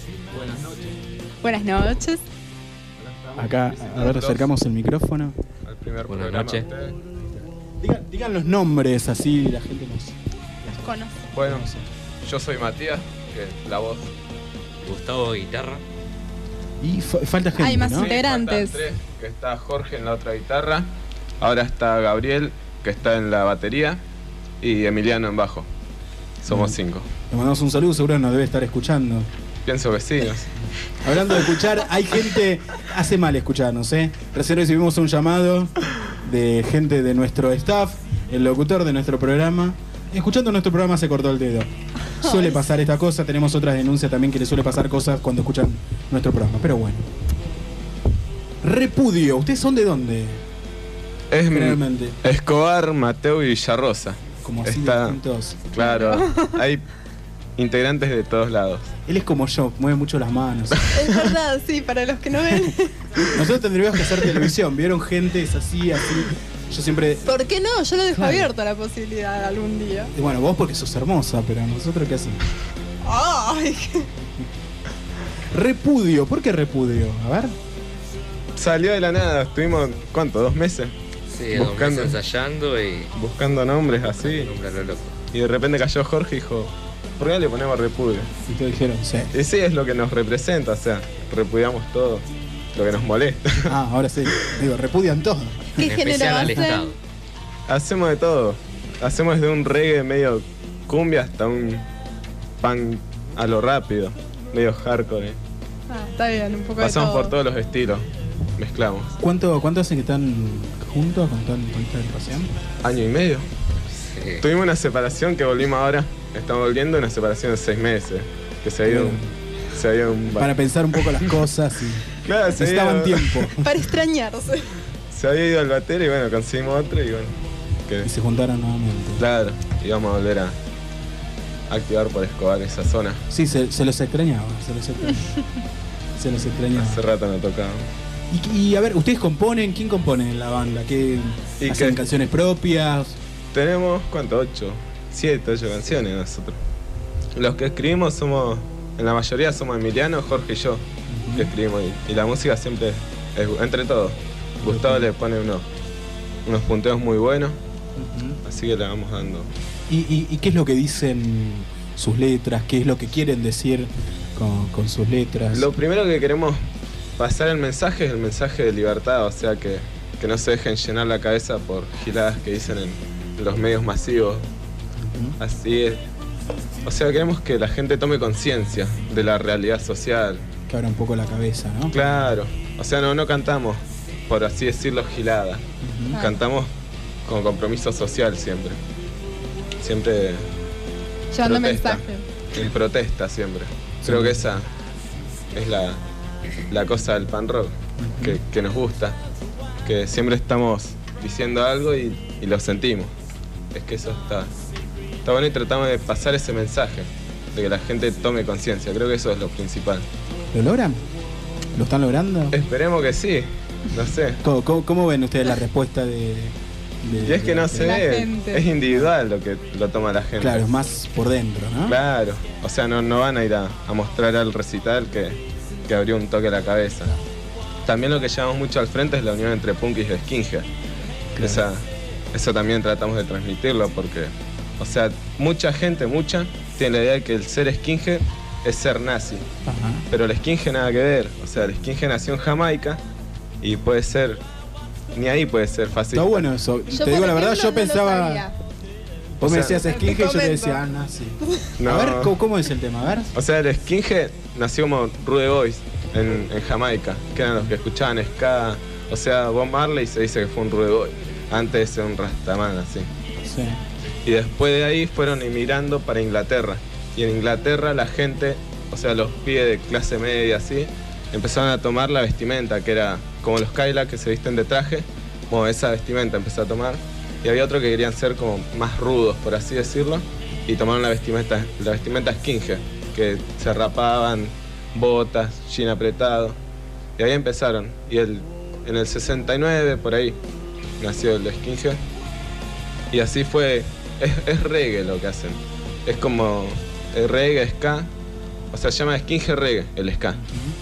Buenas noches. Acá, a ver, acercamos el micrófono. Al primer Buenas programa noches. de ustedes. Digan, digan los nombres, así la gente nos... Los conoce. Bueno, yo soy Matías, que es la voz. Gustavo, guitarra. Y fa- falta gente, Hay más ¿no? gente. Integrantes. faltan tres, que está Jorge en la otra guitarra. Ahora está Gabriel, que está en la batería. Y Emiliano en bajo. Somos Bien. cinco. Le mandamos un saludo, seguro nos debe estar escuchando. Pienso que sí. no sé. Hablando de escuchar, hay gente... Hace mal escucharnos, ¿eh? Recién recibimos un llamado de gente de nuestro staff, el locutor de nuestro programa. Escuchando nuestro programa se cortó el dedo. Suele pasar esta cosa, tenemos otras denuncias también que le suele pasar cosas cuando escuchan nuestro programa, pero bueno. Repudio, ¿ustedes son de dónde? Es Generalmente. Escobar, Mateo y Villarrosa. Como así Está- distintos. Claro, hay integrantes de todos lados. Él es como yo, mueve mucho las manos. Es verdad, sí, para los que no ven. Nosotros tendríamos que hacer televisión, vieron gente es así, así. Yo siempre... ¿Por qué no? Yo lo dejo Claro. abierto a la posibilidad algún día. y Bueno, vos porque sos hermosa, pero nosotros qué hacemos. ¡Ay! Repudio, ¿por qué repudio? A ver. Salió de la nada, estuvimos, ¿cuánto? ¿Dos meses? Sí, dos Buscando. meses ensayando y Buscando nombres así. nombre a lo loco. Y de repente cayó Jorge y dijo, ¿por qué no le ponemos Repudio? Y ustedes dijeron, sí. Y sí, es lo que nos representa, o sea, repudiamos todo lo que nos molesta. Ah, ahora sí. Digo, repudian todo. ¿Qué En género especial al hacen? Estado. Hacemos de todo. Hacemos desde un reggae medio cumbia hasta un punk a lo rápido, medio hardcore. ¿eh? Ah, está bien, un poco Pasamos de todo. por todos los estilos, mezclamos. ¿Cuánto, cuánto hacen que están juntos con, tan, con esta agrupación? Año y medio. Sí. Tuvimos una separación que volvimos ahora, estamos volviendo, una separación de seis meses, que se ha ido, Bien. se ha ido un... Para pensar un poco las cosas y Claro, se había necesitaban ido- tiempo. Para extrañarse. Se había ido al batero y bueno, conseguimos otro y bueno, que, Y se juntaron nuevamente. claro, íbamos a volver a activar por Escobar esa zona. Sí, se, se los extrañaba, se los extrañaba. Se los extrañaba. Hace rato no tocaba. Y, y a ver, ¿ustedes componen? ¿Quién compone en la banda? ¿Qué, ¿Y ¿Hacen qué? canciones propias? Tenemos, ¿cuánto? Ocho, siete, ocho canciones nosotros. Los que escribimos somos, en la mayoría somos Emiliano, Jorge y yo, que escribimos. Y, y la música siempre es entre todos. Gustavo le pone unos, unos punteos muy buenos, Ujú. así que le vamos dando. ¿Y, y, y qué es lo que dicen sus letras? ¿Qué es lo que quieren decir con, con sus letras? Lo primero que queremos pasar el mensaje es el mensaje de libertad, o sea que, que no se dejen llenar la cabeza por giladas que dicen en, en los medios masivos. Ujú. Así es. O sea, queremos que la gente tome conciencia de la realidad social. Que abra un poco la cabeza, ¿no? Claro. O sea, no, no cantamos, por así decirlo, gilada. Ujú. Cantamos con compromiso social siempre. Siempre Llevando protesta. mensajes. Y protesta siempre. Creo que esa es la, la cosa del pan rock, que, que nos gusta. Que siempre estamos diciendo algo y, y lo sentimos. Es que eso está, está bueno y tratamos de pasar ese mensaje, de que la gente tome conciencia. Creo que eso es lo principal. ¿Lo logran? ¿Lo están logrando? Esperemos que sí, no sé. ¿Cómo, cómo, cómo ven ustedes la respuesta de...? de Y es que no de- se La ve, gente. es individual lo que lo toma la gente. Claro, es más por dentro, ¿no? Claro, o sea, no, no van a ir a, a mostrar al recital que, que abrió un toque a la cabeza. También lo que llevamos mucho al frente es la unión entre punk y skinhead. Esa, eso también tratamos de transmitirlo porque, o sea, mucha gente, mucha, tiene la idea de que el ser skinhead es ser nazi. Ajá. Pero el skinhead nada que ver. O sea, el skinhead nació en Jamaica y puede ser, ni ahí puede ser fácil. Está bueno eso. Yo, Te digo por la verdad, ejemplo, yo no lo pensaba... sabía. Vos me O sea, decías skinhead y yo te comento. decía, ah, nazi. No. A ver, ¿cómo, cómo es el tema? A ver. O sea, el skinhead nació como Rude Boys en, en Jamaica, que eran los que escuchaban ska. O sea, Bob Marley se dice que fue un Rude Boy. Antes de ser un Rastaman, así. Sí. Y después de ahí fueron emigrando para Inglaterra. Y en Inglaterra la gente, o sea, los pibes de clase media, así, empezaron a tomar la vestimenta, que era como los Kyla que se visten de traje. Bueno, esa vestimenta empezó a tomar. Y había otros que querían ser como más rudos, por así decirlo. Y tomaron la vestimenta, la vestimenta skinhead, que se rapaban, botas, jean apretado. Y ahí empezaron. Y el, en el sesenta y nueve, por ahí, nació el skinhead. Y así fue. Es, es reggae lo que hacen. Es como el reggae, ska. O sea, se llama skinhead reggae, el ska.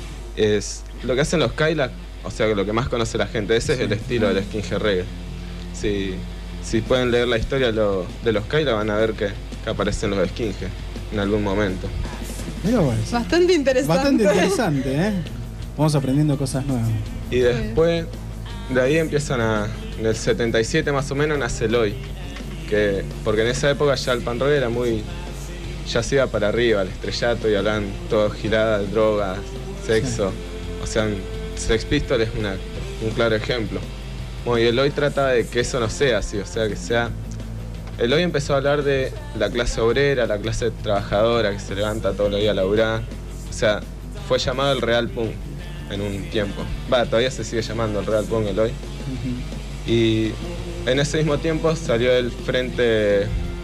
Es lo que hacen los Kyla, o sea, lo que más conoce la gente. Ese es el estilo del skinhead reggae. Si, si pueden leer la historia lo- de los Kyla, van a ver que, que aparecen los skinhead en algún momento. Mira vos. Bastante interesante. Bastante interesante, ¿eh? Vamos aprendiendo cosas nuevas. Y después, de ahí empiezan a... En el setenta y siete más o menos nace Eloy. Que, porque en esa época ya el pan rock era muy... Ya se iba para arriba, el estrellato, y hablan todo girada, drogas, sexo. O sea, Sex Pistols es una, un claro ejemplo. Bueno, y Eloy trata de que eso no sea así, o sea, que sea... Eloy empezó a hablar de la clase obrera, la clase trabajadora que se levanta todo el día a laburar. O sea, fue llamado el Real Punk en un tiempo. Va, todavía se sigue llamando el Real Punk Eloy. Y en ese mismo tiempo salió el frente,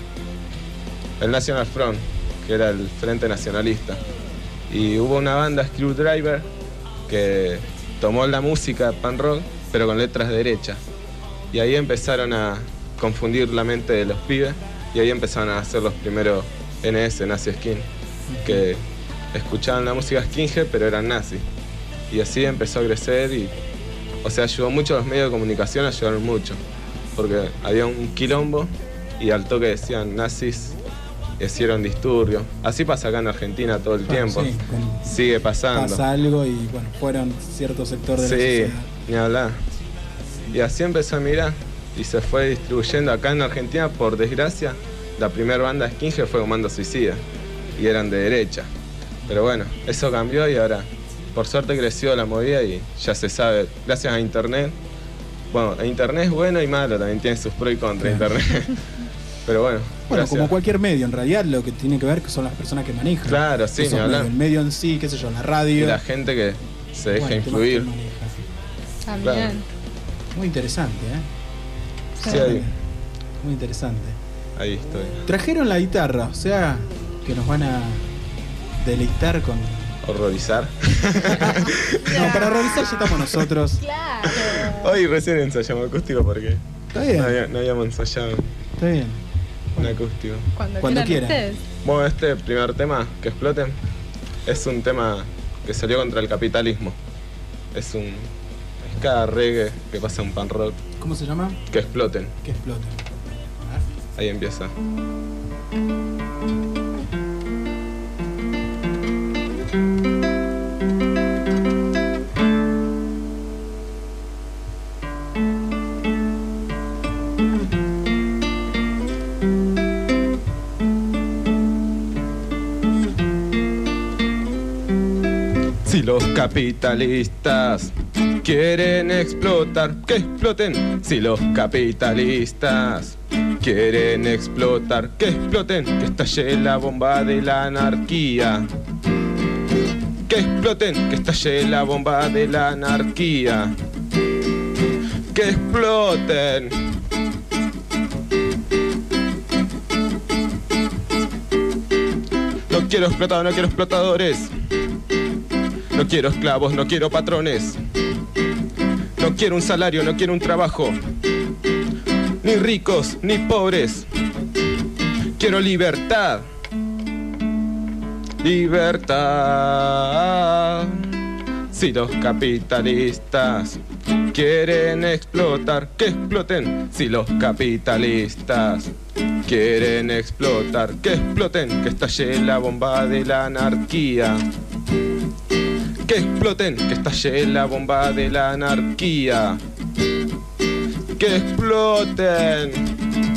el National Front, que era el frente nacionalista. Y hubo una banda, Screwdriver, que tomó la música pan rock, pero con letras derechas. Y ahí empezaron a confundir la mente de los pibes, y ahí empezaron a hacer los primeros N S, Nazi Skin, que escuchaban la música skinhead, pero eran nazis. Y así empezó a crecer y, o sea, ayudó mucho a los medios de comunicación, ayudaron mucho. Porque había un quilombo y al toque decían nazis, hicieron disturbios. Así pasa acá en Argentina todo el Claro, tiempo. sí, con- Sigue pasando. Pasa algo y bueno, fueron cierto sector de la Sí, sociedad. ni hablar. Y así empezó a mirar y se fue distribuyendo acá en Argentina, por desgracia. La primera banda skinhead fue Comando Suicida y eran de derecha. Pero bueno, eso cambió y ahora, por suerte, creció la movida y ya se sabe, gracias a internet. Bueno, internet es bueno y malo, también tiene sus pros y contras Claro. internet. Pero bueno, Bueno, gracias. como cualquier medio, en realidad lo que tiene que ver son las personas que manejan. Claro, sí, esos ni hablar. medios. El medio en sí, qué sé yo, la Y radio. la gente que se deja Bueno, el tema influir. que maneja. También. Claro. Muy interesante, ¿eh? Sí, ahí, Muy interesante. ahí estoy. Trajeron la guitarra, o sea, que nos van a deleitar con... Horrorizar. No, para realizar ya estamos nosotros. Claro. Hoy recién ensayamos acústico porque Está bien, no, había- no habíamos ensayado está bien. un acústico. Cuando, Cuando quieran quieran. ustedes. Bueno, este primer tema, Que Exploten, es un tema que salió contra el capitalismo. Es un... es cada reggae que pasa un pan rock. ¿Cómo se llama? Que exploten. Que exploten. Ahí empieza. Si los capitalistas quieren explotar, que exploten. Si los capitalistas quieren explotar, que exploten, que estalle la bomba de la anarquía. Que exploten, que estalle la bomba de la anarquía. Que exploten. No quiero explotar, no quiero explotadores. No quiero esclavos, no quiero patrones. No quiero un salario, no quiero un trabajo. Ni ricos, ni pobres. Quiero libertad. Libertad. Si los capitalistas quieren explotar, que exploten. Si los capitalistas quieren explotar, que exploten, que estalle la bomba de la anarquía. Que exploten, que estalle la bomba de la anarquía. Que exploten.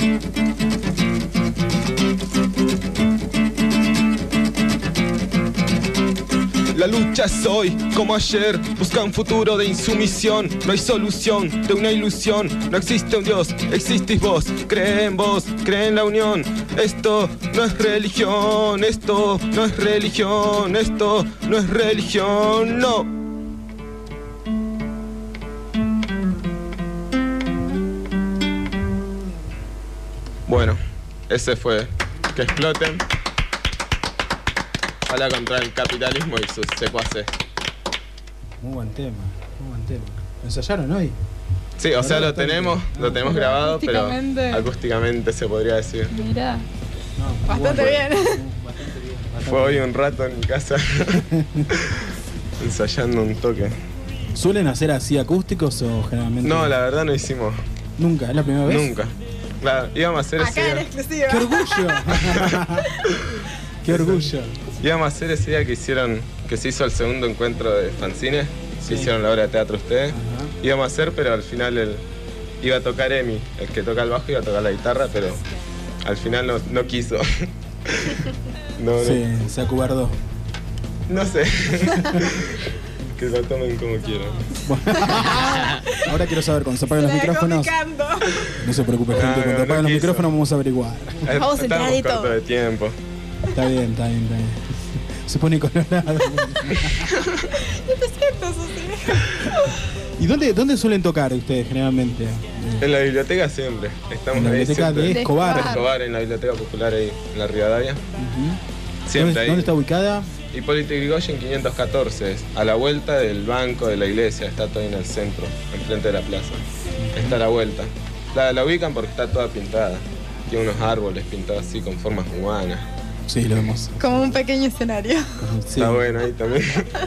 La lucha es hoy, como ayer, busca un futuro de insumisión. No hay solución de una ilusión. No existe un Dios, existís vos. Cree en vos, cree en la unión. Esto no es religión, esto no es religión, esto no es religión, no. Bueno, ese fue Que exploten. Habla contra el capitalismo y sus secuaces. Muy buen tema, muy buen tema. ¿Lo ensayaron hoy? Sí, o sea, lo tenemos, lo tenemos grabado, pero acústicamente. acústicamente se podría decir. Mira, No, bastante muy bien. bueno. Bastante bien. bastante Fue hoy bien. un rato en mi casa ensayando un toque. ¿Suelen hacer así acústicos o generalmente? No, la verdad no hicimos. ¿Nunca? ¿Es la primera vez? Nunca. Claro, íbamos a hacer ese Acá en día, exclusiva. ¡Qué orgullo! ¡Qué orgullo! íbamos a hacer ese día que hicieron, que se hizo el segundo encuentro de fanzines, Sí. que hicieron la obra de teatro ustedes. Ajá. Íbamos a hacer, pero al final el, iba a tocar Emi, el que toca el bajo iba a tocar la guitarra, pero al final no, no quiso. no, no, Sí, se acobardó. no sé. Que lo tomen como quieran. Bueno. Ahora quiero saber, cuando se apagan los La dejó micrófonos. picando. No se preocupe, gente. No, Cuando no, apagan no los quiso. micrófonos vamos a averiguar. Vamos a enterar Estamos de cortos todo. de tiempo. Está bien, está bien, está bien. Se pone colorado. No te siento, Susi. ¿Y dónde, dónde suelen tocar ustedes generalmente? En la biblioteca siempre. Estamos En la ahí biblioteca siempre. de De Escobar. Escobar. Escobar, en la biblioteca popular ahí, en la Rivadavia. Ujú. Siempre ¿Dónde, ahí. ¿Dónde está ubicada? Hipólito Yrigoyen quinientos catorce, es a la vuelta del banco de la iglesia, está todo en el centro, enfrente de la plaza. Está a la vuelta. La, la ubican porque está toda pintada. Tiene unos árboles pintados así con formas humanas. Sí, lo vemos. Como un pequeño escenario. Sí. Está bueno ahí también.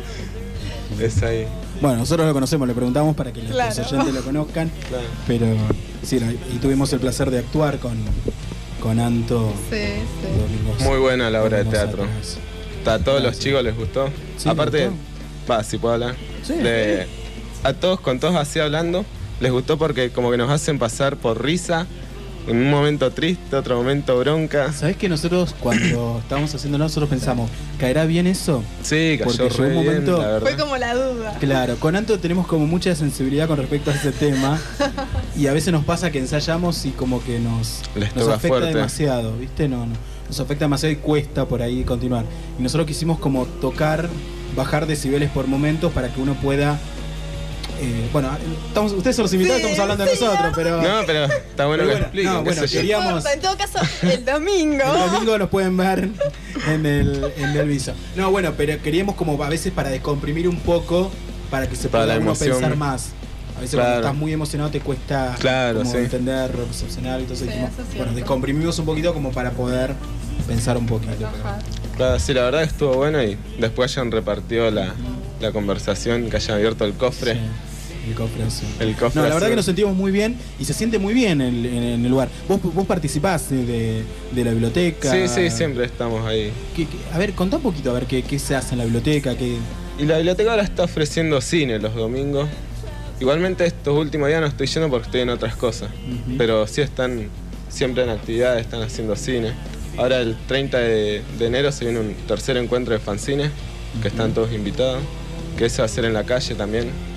Es ahí. Bueno, nosotros lo conocemos, le preguntamos para que los Claro. oyentes lo conozcan. Claro. Pero sí, no, y tuvimos el placer de actuar con, con Anto. Sí, sí. domingos- Muy buena la obra de domingos teatro. atrás. A todos los Gracias. chicos les gustó. Sí, Aparte, ¿les gustó? va, si puedo hablar. Sí. De- a todos, con todos así hablando, les gustó porque como que nos hacen pasar por risa, en un momento triste, otro momento bronca. ¿Sabés que nosotros cuando estábamos haciéndolo, nosotros pensamos, ¿caerá bien eso? Sí, cayó Porque llegó re un momento- bien, la verdad. Fue como la duda. Claro, con Anto tenemos como mucha sensibilidad con respecto a ese tema y a veces nos pasa que ensayamos y como que nos, Les nos toca afecta fuerte. demasiado, ¿viste? No, no, nos afecta demasiado y cuesta por ahí continuar. Y nosotros quisimos como tocar, bajar decibeles por momentos para que uno pueda... eh, bueno, estamos, ustedes son los invitados, Sí, estamos hablando de sí, nosotros, pero... No, pero está bueno Pero que bueno, expliquen, no, qué bueno, sé yo. quería- No Digamos- importa, en todo caso, el domingo. El domingo nos pueden ver en el, en el viso. No, bueno, pero queríamos como a veces para descomprimir un poco, para que se Para pueda la uno emoción. pensar más. A veces Claro. cuando estás muy emocionado te cuesta Claro, como sí. entender, recepcionar, entonces Sí, dijimos, eso es bueno, cierto. descomprimimos un poquito como para poder pensar un poquito. pero- Ajá. Claro, sí, la verdad que estuvo bueno y después hayan repartido la, la conversación, que hayan abierto el cofre. Sí, el cofre azul. El cofre No, la verdad azul. que nos sentimos muy bien y se siente muy bien en, en- en el lugar. Vos, vos participás de, de la biblioteca. Sí, sí, siempre estamos ahí. ¿Qué- qué- a ver, contá un poquito a ver qué, qué se hace en la biblioteca, qué... Y la biblioteca ahora está ofreciendo cine los domingos. Igualmente estos últimos días no estoy yendo porque estoy en otras cosas. Ujú. Pero sí están siempre en actividades, están haciendo cine. Ahora el treinta de, de enero se viene un tercer encuentro de fanzines, que están todos invitados. Que ese va a ser en la calle también.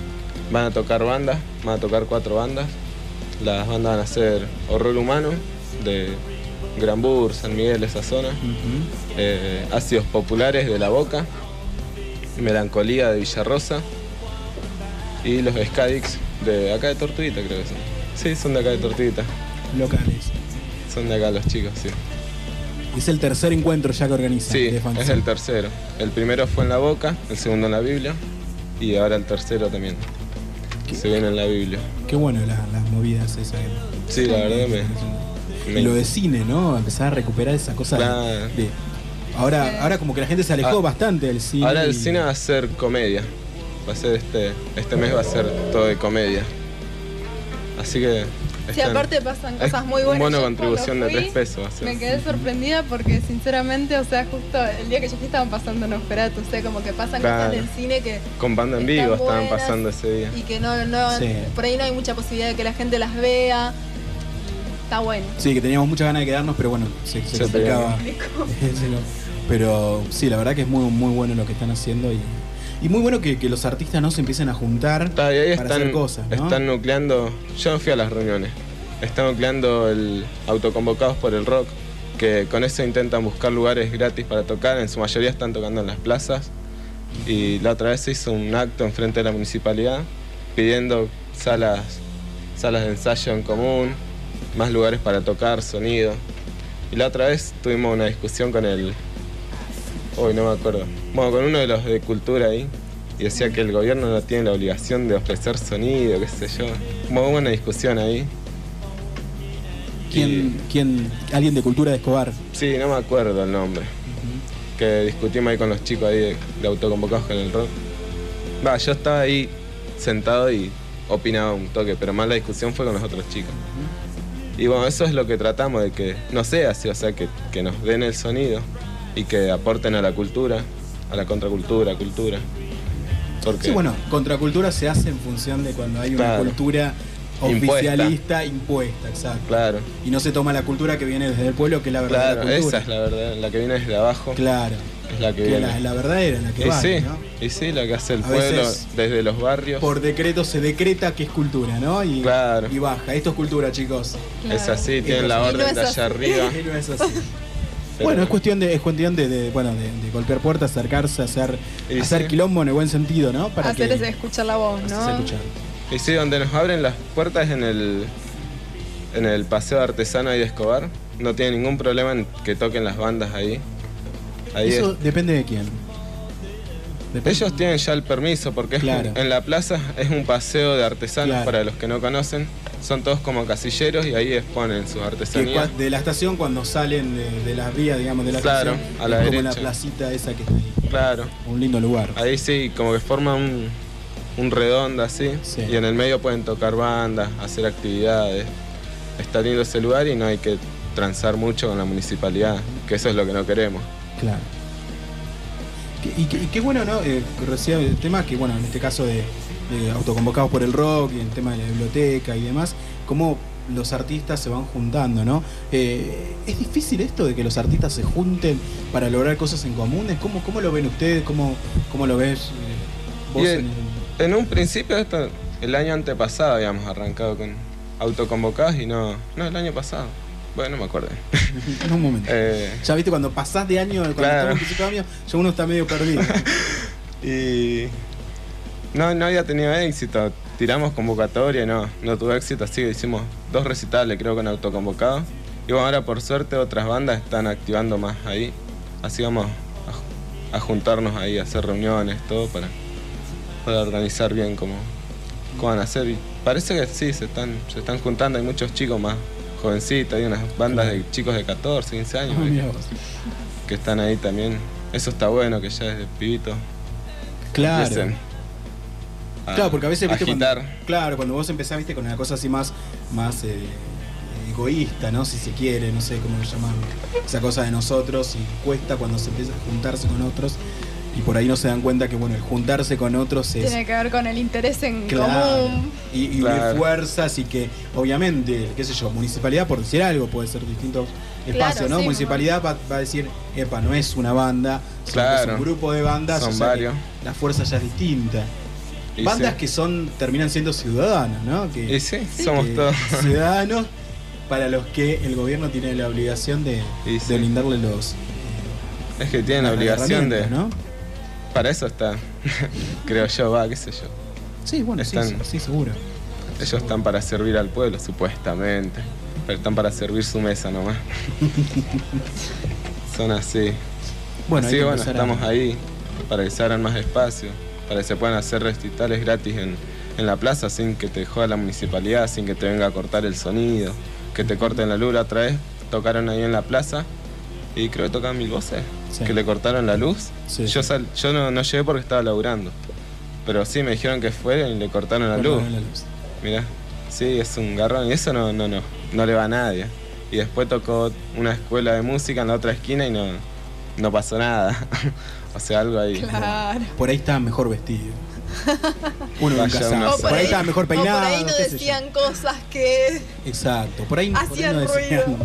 van a tocar bandas, van a tocar cuatro bandas. Las bandas van a ser Horror Humano, de Granbur, San Miguel, esa zona. Ujú. eh, Ácidos Populares de La Boca, Melancolía de Villarrosa y los Scadix de acá de Tortuguita, creo que son. Sí, son de acá de Tortuguita. Locales. Son de acá los chicos, sí. Es el tercer encuentro ya que organizan. Sí, de es fanzine. el tercero. El primero fue en La Boca, el segundo en la Biblia y ahora el tercero también. ¿Qué? Se viene en la Biblia. Qué bueno la- las movidas esas. Sí, la verdad me... me- Y lo de cine, ¿no? Empezar a recuperar esa cosa de- Claro. de... Ahora, ahora como que la gente se alejó Ah, bastante del cine. Ahora el y- cine va a ser comedia. Va a ser este, este mes va a ser todo de comedia. Así que... Sí, están- aparte pasan es cosas muy buenas. Un bono Yo contribución de cuando tres fui, pesos va a ser. Me quedé sorprendida porque sinceramente, o sea, justo el día que yo fui estaban pasando Nosferatu, o sea, como que pasan Claro. cosas del cine que Con banda en están vivo estaban buenas pasando ese día. y que no, no Sí. por ahí no hay mucha posibilidad de que la gente las vea. Está bueno. Sí, que teníamos muchas ganas de quedarnos, pero bueno, se, se Se complicaba. te Sí, no. Pero sí, la verdad que es muy, muy bueno lo que están haciendo y, y muy bueno que, que los artistas no se empiecen a juntar Está, y ahí para están, hacer cosas, ¿no? están nucleando. Yo no fui a las reuniones. Están nucleando el Autoconvocados por el Rock, que con eso intentan buscar lugares gratis para tocar. En su mayoría están tocando en las plazas. Y la otra vez se hizo un acto enfrente de la municipalidad pidiendo salas, salas de ensayo en común, más lugares para tocar, sonido. Y la otra vez tuvimos una discusión con el... Uy, no me acuerdo. Bueno, con uno de los de cultura ahí. Y decía que el gobierno no tiene la obligación de ofrecer sonido, qué sé yo. Muy buena discusión ahí. ¿Quién, quién, alguien de cultura de Escobar? Sí, no me acuerdo el nombre. Que discutimos ahí con los chicos ahí de, de Autoconvocados con el rock. Va, yo estaba ahí sentado y opinaba un toque, pero más la discusión fue con los otros chicos. Y bueno, eso es lo que tratamos de que no sea así, o sea, que, que nos den el sonido y que aporten a la cultura, a la contracultura, cultura. Porque Sí, bueno, contracultura se hace en función de cuando hay una Claro. cultura oficialista impuesta, exacto. Claro, Y no se toma la cultura que viene desde el pueblo, que es la verdadera claro, cultura. esa es la verdad, la que viene desde abajo. Claro. Es la que Que viene. la, la verdadera, la que y va, sí, ¿no? y sí, la que hace el A pueblo veces, desde los barrios. Por decreto se decreta que es cultura, ¿no? Y, Claro. y baja. Esto es cultura, chicos. Es así, tienen la Y no orden es de allá así. arriba. Y no es así. Pero- Bueno, es cuestión de, es cuestión de, de, bueno, de, de golpear puertas, acercarse, hacer, Y hacer sí. quilombo en el buen sentido, ¿no? Para Hacer que ese escuchar la voz, hacerse ¿no? escuchar. Y sí, donde nos abren las puertas es en el, en el Paseo Artesano ahí de Escobar. No tiene ningún problema en que toquen las bandas ahí. Ahí Eso es- depende de quién. Depende- ellos tienen ya el permiso porque es Claro. un- en la plaza es un paseo de artesanos Claro. para los que no conocen. Son todos como casilleros y ahí exponen sus que artesanías. cua- de la estación cuando salen de, de las vías, digamos, de la Claro, estación, a la es como derecha. la placita esa que está ahí. Claro. Un lindo lugar. Ahí sí, como que forma un, un redondo así. Sí. Y en el medio pueden tocar bandas, hacer actividades. Está lindo ese lugar y no hay que transar mucho con la municipalidad, que eso es lo que no queremos. Claro. Que- Y, que- y qué bueno, ¿no? Eh, recién el tema que, bueno, en este caso de, de autoconvocados por el rock y el tema de la biblioteca y demás, cómo los artistas se van juntando, ¿no? Eh, ¿Es difícil esto de que los artistas se junten para lograr cosas en comunes? ¿Cómo, cómo lo ven ustedes? ¿Cómo, cómo lo ves eh, vos Y en en, en un principio, esto, el año antepasado habíamos arrancado con autoconvocados y no, no, el año pasado. Bueno, no me acuerdo. en un momento? Eh, Ya viste, cuando pasás de año, cuando Claro. estamos en principio de año, ya uno está medio perdido. y no, no había tenido éxito. Tiramos convocatoria y no, no tuvo éxito, así que hicimos dos recitales, creo, con autoconvocados. Y bueno, ahora por suerte otras bandas están activando más ahí. Así vamos a, a juntarnos ahí, a hacer reuniones, todo para, para organizar bien cómo, cómo van a hacer. Y parece que sí, se están, se están juntando, hay muchos chicos más jovencitos, hay unas bandas de chicos de catorce, quince años Ah, que- mirá vos. que están ahí también. Eso está bueno, que ya desde pibito Claro. empiecen a Claro, porque a veces, viste, cuando, agitar. claro, cuando vos empezás, viste, con una cosa así más, más eh, egoísta, ¿no? Si se quiere, no sé cómo lo llaman, esa cosa de nosotros, y cuesta cuando se empieza a juntarse con otros, y por ahí no se dan cuenta que, bueno, el juntarse con otros es... Tiene que ver con el interés en Claro. común. Y, y unir Claro. fuerzas y que, obviamente, qué sé yo, municipalidad, por decir algo, puede ser distintos espacios, Claro, ¿no? sí, Municipalidad va, va a decir, epa, no es una banda, sino que es Claro. un grupo de bandas, Son o sea que varios. la fuerza ya es distinta. Y bandas sí. que son terminan siendo ciudadanos, ¿no? Que, Y sí, somos que- todos. ciudadanos para los que el gobierno tiene la obligación de, Y sí. de brindarle los Es que tienen la las obligación de... herramientas, ¿no? Para eso están, creo yo, va, qué sé yo. Sí, bueno, sí, Están- sí, sí, seguro. Ellos están para servir al pueblo, supuestamente. Pero están para servir su mesa nomás. Son así. Bueno, hay Así que que bueno, empezar a- estamos ahí para que se abran más espacio, para que se puedan hacer recitales gratis en, en la plaza sin que te joda la municipalidad, sin que te venga a cortar el sonido, que te corten la luz. La otra vez tocaron ahí en la plaza y creo que tocaban Mil Voces, Sí. que le cortaron la luz. Sí, yo sí. sal- yo no, no llegué porque estaba laburando, pero sí me dijeron que fueron y le cortaron la luz. Cortaron la luz. Mirá, sí, es un garrón y eso no, no, no, no le va a nadie. Y después tocó una escuela de música en la otra esquina y no, no pasó nada. O sea, algo ahí. Claro. Por ahí estaba mejor vestido. Uno Vaya nunca uno sabe. a Por ahí estaba mejor o por peinado. ahí no qué sé yo. decían cosas que Exacto, por ahí, por ahí hacían no decían. ruido.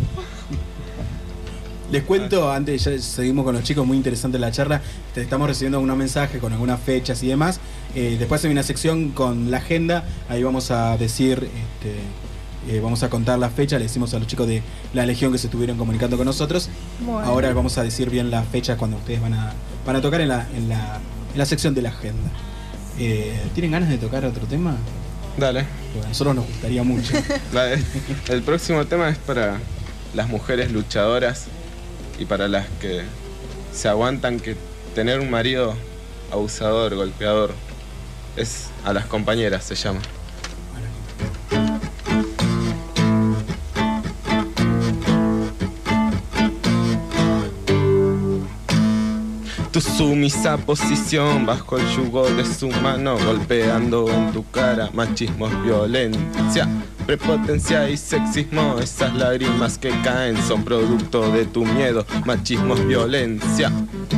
Les cuento, antes ya seguimos con los chicos, muy interesante la charla. Te estamos recibiendo algunos mensajes con algunas fechas y demás. Eh, después hay una sección con la agenda, ahí vamos a decir, este, eh, vamos a contar la fecha. Le decimos a los chicos de la Legión que se estuvieron comunicando con nosotros. Bueno. Ahora vamos a decir bien la fecha cuando ustedes van a, van a tocar en la, en, la, en la sección de la agenda. Eh, ¿Tienen ganas de tocar otro tema? Dale. Bueno, a nosotros nos gustaría mucho. Dale. El próximo tema es para las mujeres luchadoras y para las que se aguantan que tener un marido abusador, golpeador, es a las compañeras, se llama. Tu sumisa posición bajo el yugo de su mano, golpeando en tu cara, machismo es violencia, prepotencia y sexismo. Esas lágrimas que caen son producto de tu miedo, machismo es violencia.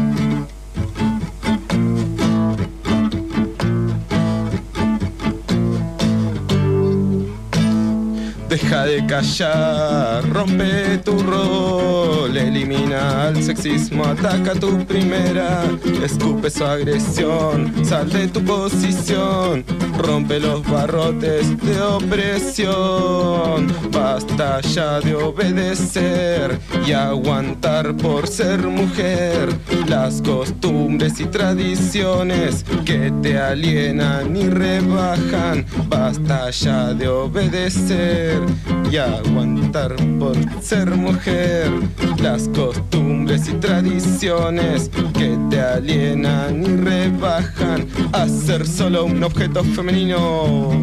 Deja de callar, rompe tu rol, elimina al sexismo, ataca tu primera, escupe su agresión, sal de tu posición, rompe los barrotes de opresión. Basta ya de obedecer y aguantar por ser mujer las costumbres y tradiciones que te alienan y rebajan. Basta ya de obedecer y aguantar por ser mujer las costumbres y tradiciones que te alienan y rebajan a ser solo un objeto femenino.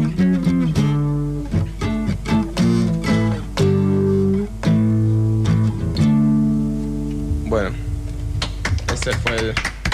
Bueno, ese fue el...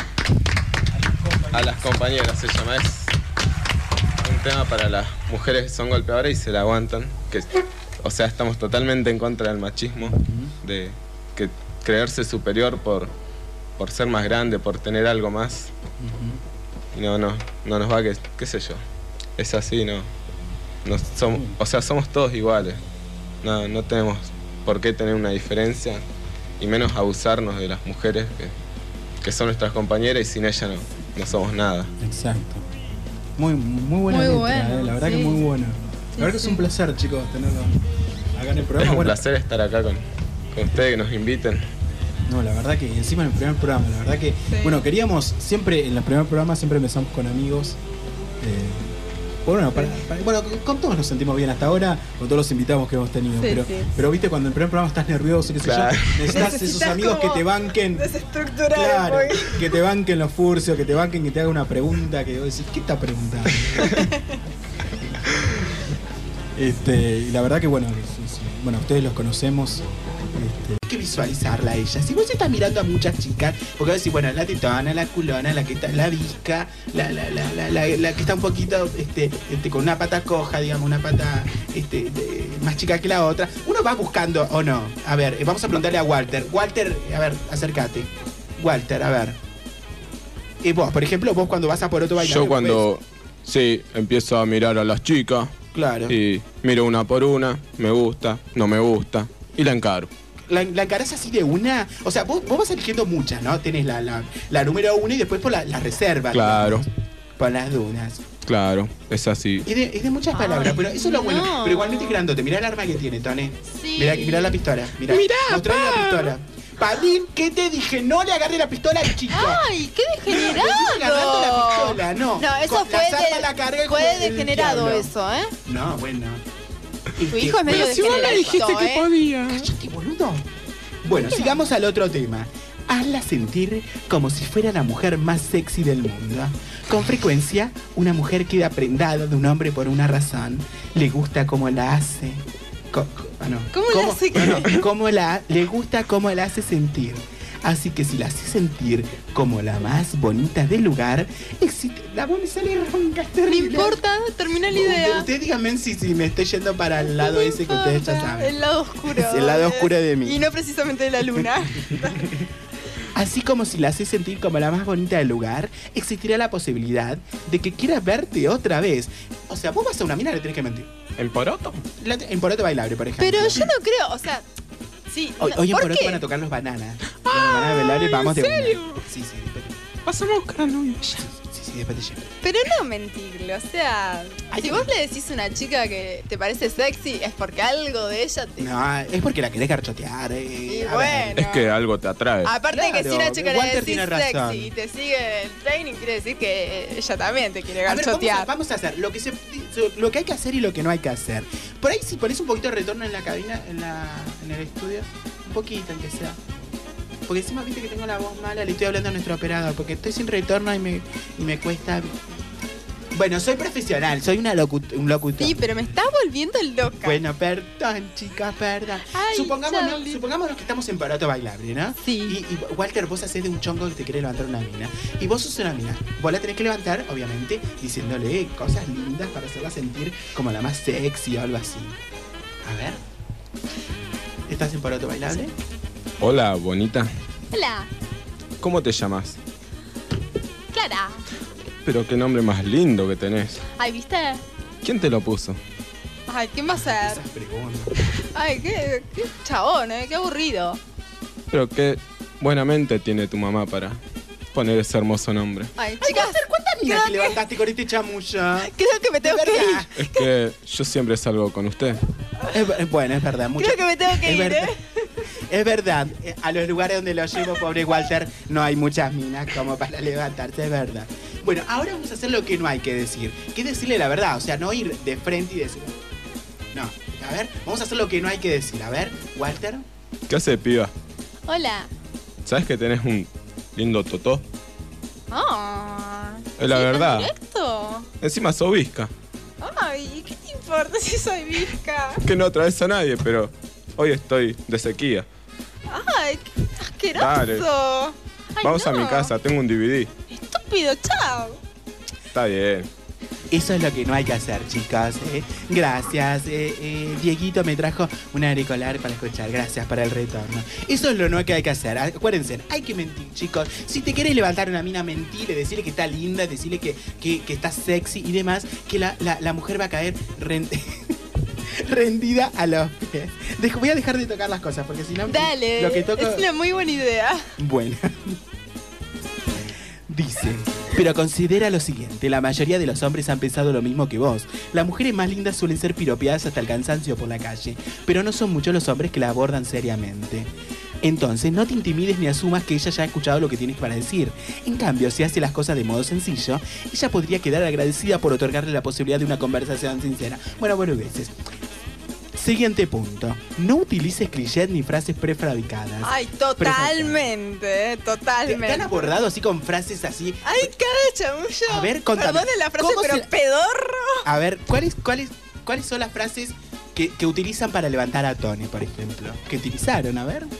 A las compañeras se llama, es un tema para las mujeres que son golpeadoras y se la aguantan, que, o sea, estamos totalmente en contra del machismo, de que creerse superior por, por ser más grande, por tener algo más. Y no, no, no nos va, que, qué sé yo, es así, no, no somos, o sea, somos todos iguales, no, no tenemos por qué tener una diferencia y menos abusarnos de las mujeres que, que son nuestras compañeras y sin ellas no, no somos nada. Exacto. Muy, muy buena Muy letra, bueno, eh, la verdad sí. que muy buena. Sí, la verdad que es sí. un placer, chicos, tenerlo acá en el Es programa. un Bueno, placer estar acá con, con ustedes, que nos inviten. no, la verdad que encima en el primer programa, la verdad que, Sí. bueno, queríamos, siempre, en los primeros programas siempre empezamos con amigos. Eh, bueno, para- para- bueno, con todos nos sentimos bien hasta ahora, con todos los invitados que hemos tenido. Sí, pero, sí. pero viste, cuando en el primer programa estás nervioso, qué sé Claro. yo, necesitas esos Necesitas amigos que como te banquen. Desestructurar Claro, un poco. que te banquen los furcios, que te banquen, que te hagan una pregunta que vos decís, ¿qué está preguntando? este, y la verdad que bueno, sí, sí. Bueno, ustedes los conocemos. Este, Hay que visualizarla a ella. Si vos estás mirando a muchas chicas, porque vos decís, bueno, la tetona, la culona, la que está, la visca, la, la, la, la, la, la que está un poquito este, este, con una pata coja, digamos, una pata este, de- más chica que la otra, uno va buscando o no. A ver, eh, vamos a preguntarle a Walter. Walter, a ver, acércate. Walter, a ver. Y vos, por ejemplo, vos cuando vas a por otro bailar. Yo cuando, sí, empiezo a mirar a las chicas Claro. y miro una por una, me gusta, no me gusta, y la encaro. La, la encarás así de una. O sea, vos, vos vas eligiendo muchas, ¿no? Tenés la, la, la número uno y después por la, la reserva. Claro. digamos, por las dudas. Claro, es así. Es de, es de muchas palabras, pero eso es lo bueno. no. Pero igualmente es grandote. Mirá el arma que tiene, Tone. Sí. Mirá, mirá la pistola. Mirá, Mirá, mostrá pa. la pistola. Padín, ¿qué te dije? No le agarré la pistola al chico. ¡Ay, qué degenerado! Le dije agarrando la pistola, no. No, eso Con fue, las armas de- la cargué fue como el degenerado diablo. eso, ¿eh? No, bueno. Tu hijo es medio Pero si vos me degenerado, dijiste que ¿eh? podía. Cállate, boludo. Bueno, sigamos al otro tema. Hazla sentir como si fuera la mujer más sexy del mundo. Con frecuencia, una mujer queda prendada de un hombre por una razón. Le gusta cómo la hace. Co- co- ah, no. ¿Cómo la hace qué? no, no, cómo la, le gusta cómo la hace sentir. Así que si la hace sentir como la más bonita del lugar, existe. La voz me sale ronca, es No terrible. importa, termina la idea. Ustedes díganme si, si me estoy yendo para el lado ese que ustedes ya saben. El lado oscuro. Es el lado oscuro de mí. Y no precisamente de la luna. Así como si la haces sentir como la más bonita del lugar, existirá la posibilidad de que quiera verte otra vez. O sea, vos vas a una mina, le tenés que mentir. ¿En Poroto? La- en Poroto Bailable, por ejemplo. Pero yo no creo, o sea, sí. Hoy, no, hoy en ¿por Poroto qué? van a tocar los bananas. Los bananas Bailable, vamos de una. Sí, sí, después te- Pasamos a buscar a la novia ya. sí, sí, después te llevo. Pero no mentirle, o sea, Ay, si no. vos le decís a una chica que te parece sexy, es porque algo de ella te... No, es porque la querés garchotear. Eh. Y A ver. bueno. Es que algo te atrae. Aparte de que si Claro, una chica le Walter decís tiene razón. sexy y te sigue en el training, quiere decir que ella también te quiere A ver, vamos a, garchotear. vamos a hacer lo que, se, lo que hay que hacer y lo que no hay que hacer. Por ahí, si pones un poquito de retorno en la cabina, en, la, en el estudio, un poquito, aunque sea. Porque encima viste que tengo la voz mala, le estoy hablando a nuestro operador, porque estoy sin retorno y me, y me cuesta. Bueno, soy profesional, soy una locu un locutor. Sí, pero me está volviendo loca. Bueno, perdón, chicas, perdón. Ay, Supongámonos, Charlie. supongámonos que estamos en Poroto Bailable, ¿no? Sí. Y, y Walter, vos hacés de un chongo que te quiere levantar una mina. Y vos sos una mina. Vos la tenés que levantar, obviamente, diciéndole cosas lindas para hacerla sentir como la más sexy o algo así. A ver. ¿Estás en Poroto Bailable? Hola, bonita. Hola, ¿Cómo te llamas? Clara. Pero qué nombre más lindo que tenés. Ay, ¿viste? ¿Quién te lo puso? Ay, ¿quién va a ser? Esas preguntas. Ay, qué, qué chabón, ¿eh? Qué aburrido. Pero qué buena mente tiene tu mamá para poner ese hermoso nombre. Ay, Ay, chicas, Walter, ¿cuántas minas creo te que- levantaste con este chamullo? creo que me tengo que ir. verdad. Es que yo siempre salgo con usted. Es, es- bueno, es verdad. Mucho, Creo que me tengo que es ir, verdad. ¿eh? Es verdad, eh, a los lugares donde lo llevo, pobre Walter, no hay muchas minas como para levantarse, es verdad. Bueno, ahora vamos a hacer lo que no hay que decir, que es decirle la verdad, o sea, no ir de frente y decir... No, a ver, vamos a hacer lo que no hay que decir. A ver, Walter. ¿Qué hace, piba? Hola. ¿Sabes que tenés un lindo totó? Ah. Es la ¿sí, tan verdad. directo? Encima sos visca. Ay, ¿qué te importa si soy visca? Que no atraviesa a nadie, pero hoy estoy de sequía. Ay, qué asqueroso. Dale. Ay, Vamos a no. mi casa, tengo un D V D. Estúpido, chao. Está bien. Eso es lo que no hay que hacer, chicos. ¿eh? Gracias. eh, eh, Dieguito me trajo un auricular para escuchar. Gracias para el retorno. Eso es lo no que hay que hacer. Acuérdense, hay que mentir, chicos. Si te querés levantar una mina, mentirle, decirle que está linda, decirle que, que, que está sexy y demás, que la, la, la mujer va a caer ren- rendida a los pies. Dejo- voy a dejar de tocar las cosas porque si no... Dale. Lo que toco... Es una muy buena idea. Bueno. Dice, pero considera lo siguiente, la mayoría de los hombres han pensado lo mismo que vos. Las mujeres más lindas suelen ser piropeadas hasta el cansancio por la calle, pero no son muchos los hombres que la abordan seriamente. Entonces, no te intimides ni asumas que ella ya ha escuchado lo que tienes para decir. En cambio, si hace las cosas de modo sencillo, ella podría quedar agradecida por otorgarle la posibilidad de una conversación sincera. Bueno, bueno, veces. Siguiente punto. No utilices clichés ni frases prefabricadas. Ay, totalmente, eh, totalmente. ¿Te han abordado así con frases así? Ay, cara de chamullo. A ver, contame. Perdone la frase, ¿Cómo pero se- pedorro. A ver, ¿cuáles, cuáles, ¿cuáles son las frases que, que utilizan para levantar a Tony, por ejemplo? ¿Que utilizaron? A ver.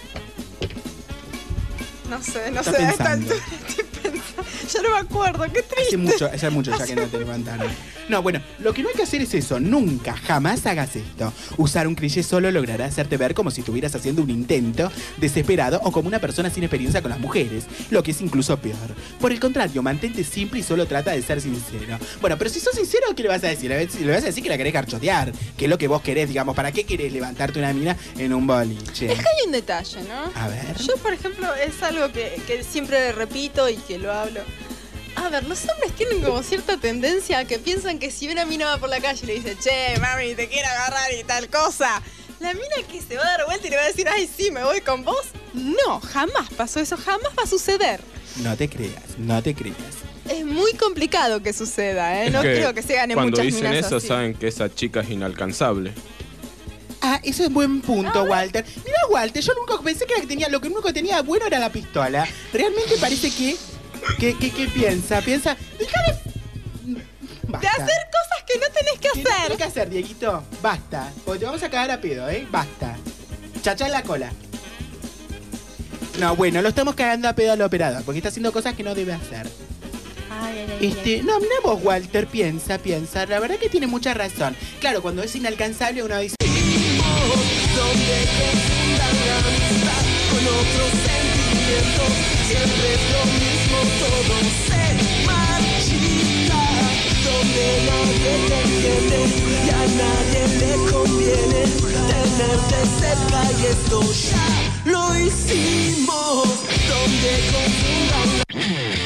No sé, no Está sé, a esta pensando. altura estoy pensando. Yo no me acuerdo, qué triste. Hace mucho, hace mucho ya que no te levantaron. No, bueno, lo que no hay que hacer es eso. Nunca, jamás hagas esto. Usar un cliché solo logrará hacerte ver como si estuvieras haciendo un intento desesperado o como una persona sin experiencia con las mujeres, lo que es incluso peor. Por el contrario, mantente simple y solo trata de ser sincero. Bueno, pero si sos sincero, ¿qué le vas a decir? Le le vas a decir que la querés garchotear, que es lo que vos querés, digamos. ¿Para qué querés levantarte una mina en un boliche? Es que hay un detalle, ¿no? A ver. Yo, por ejemplo, es algo que, que siempre repito y que lo hablo. A ver, los hombres tienen como cierta tendencia a que piensan que si una mina va por la calle y le dice, che, mami, te quiero agarrar y tal cosa, la mina que se va a dar vuelta y le va a decir, ay, sí, me voy con vos. No, jamás pasó eso, jamás va a suceder. No te creas, no te creas. Es muy complicado que suceda, ¿eh? Es No que creo que se gane cuando muchas dicen minas eso, así. saben que esa chica es inalcanzable. Ah, eso es buen punto, Walter. Mira, Walter, yo nunca pensé que, era que tenía, lo que único que tenía bueno era la pistola. Realmente parece que. que, que, que piensa, piensa. Deja de. Basta. De hacer cosas que no tenés que ¿Qué no hacer. tenés que hacer, Dieguito? Basta. Porque te vamos a cagar a pedo, ¿eh? Basta. Chacha en la cola. No, bueno, lo estamos cagando a pedo al operador, porque está haciendo cosas que no debe hacer. Ay, ay, ay, Este, no, mira vos, Walter, piensa, piensa. La verdad que tiene mucha razón. Claro, cuando es inalcanzable uno dice. Donde confundan la amistad con otros sentimientos, siempre es lo mismo, todo se marchita. Donde nadie te entiende y a nadie le conviene tenerte cerca y esto ya lo hicimos. Donde confundan la...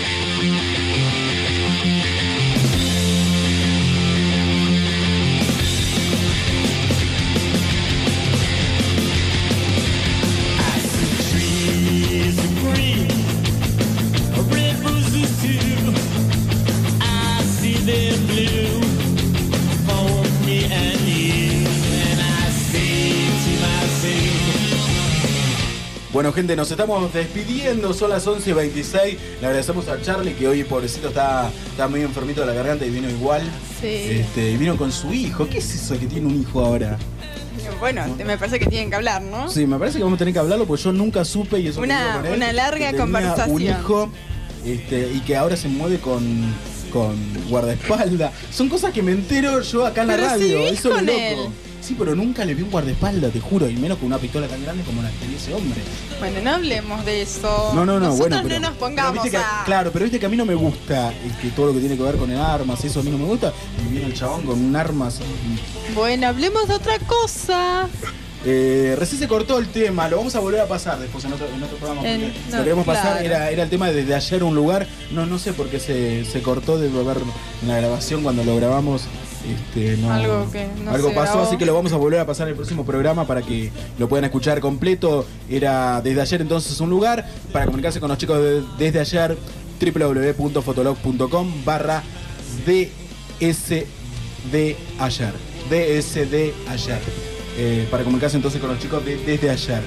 Bueno, gente, nos estamos despidiendo, son las once y veintiséis. Le agradecemos a Charlie, que hoy, pobrecito, está, está medio enfermito de la garganta y vino igual. Sí. Este, y vino con su hijo. ¿Qué es eso que tiene un hijo ahora? Bueno, te- me parece que tienen que hablar, ¿no? Sí, me parece que vamos a tener que hablarlo porque yo nunca supe y eso que Una- digo con él, una larga que tenía conversación. un hijo este, y que ahora se mueve con, con guardaespaldas. Son cosas que me entero yo acá en la Pero si radio. vivís Eso es con loco. él. Sí, pero nunca le vi un guardaespaldas, te juro, y menos con una pistola tan grande como la que tenía ese hombre. Bueno, no hablemos de eso. No, no, no, Nosotros bueno, no pero, nos pero pongamos viste que, a... claro, pero viste que a mí no me gusta este, todo lo que tiene que ver con el armas, eso a mí no me gusta. Y viene el chabón con un arma así. Bueno, hablemos de otra cosa. Eh, recién se cortó el tema, lo vamos a volver a pasar después en otro, en otro programa. En- porque no, lo queremos pasar, claro. era, era el tema de desde ayer un lugar. No, no sé por qué se, se cortó, debe haber en la grabación cuando lo grabamos. Este, no, Algo que no algo se pasó, grabó. así que lo vamos a volver a pasar en el próximo programa para que lo puedan escuchar completo. Era desde ayer entonces un lugar para comunicarse con los chicos de, desde ayer, w w w punto fotolog punto com barra D S D ayer. D S D ayer. Eh, para comunicarse entonces con los chicos de, desde ayer.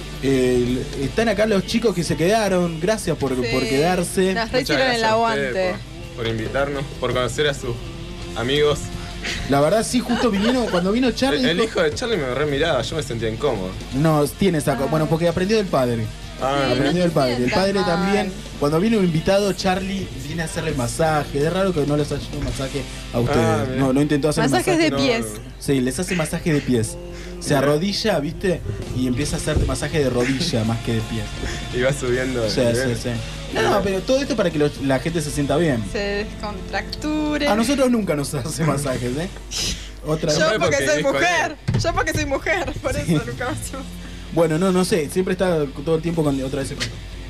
Eh, están acá los chicos que se quedaron, gracias por, Sí. por quedarse. Nos Muchas retiraron el gracias a aguante. ustedes Por, por invitarnos, por conocer a sus amigos. La verdad sí, justo vinieron, cuando vino Charlie. El, el dijo- hijo de Charlie me re miraba, yo me sentía incómodo. No, tiene esa co- bueno, porque aprendió del padre. Ah, Sí, aprendió del padre. El sientas padre mal. también, cuando vino un invitado, Charlie viene a hacerle masaje. Es raro que no les haya hecho un masaje a ustedes. Ah, mira. no, no intentó hacer Masajes de No, pies. Sí, les hace masaje de pies. Se Mira. arrodilla, ¿viste? Y empieza a hacerte masaje de rodilla más que de pies. Iba subiendo. Sí, el sí, nivel. sí. No, no, pero todo esto para que los- la gente se sienta bien. Se descontracture. A nosotros nunca nos hace masajes, ¿eh? Otra Yo Siempre porque porque soy vivís con mujer. Yo porque soy mujer. Por eso nunca más. Bueno, no, no sé, siempre está todo el tiempo con otra vez. se-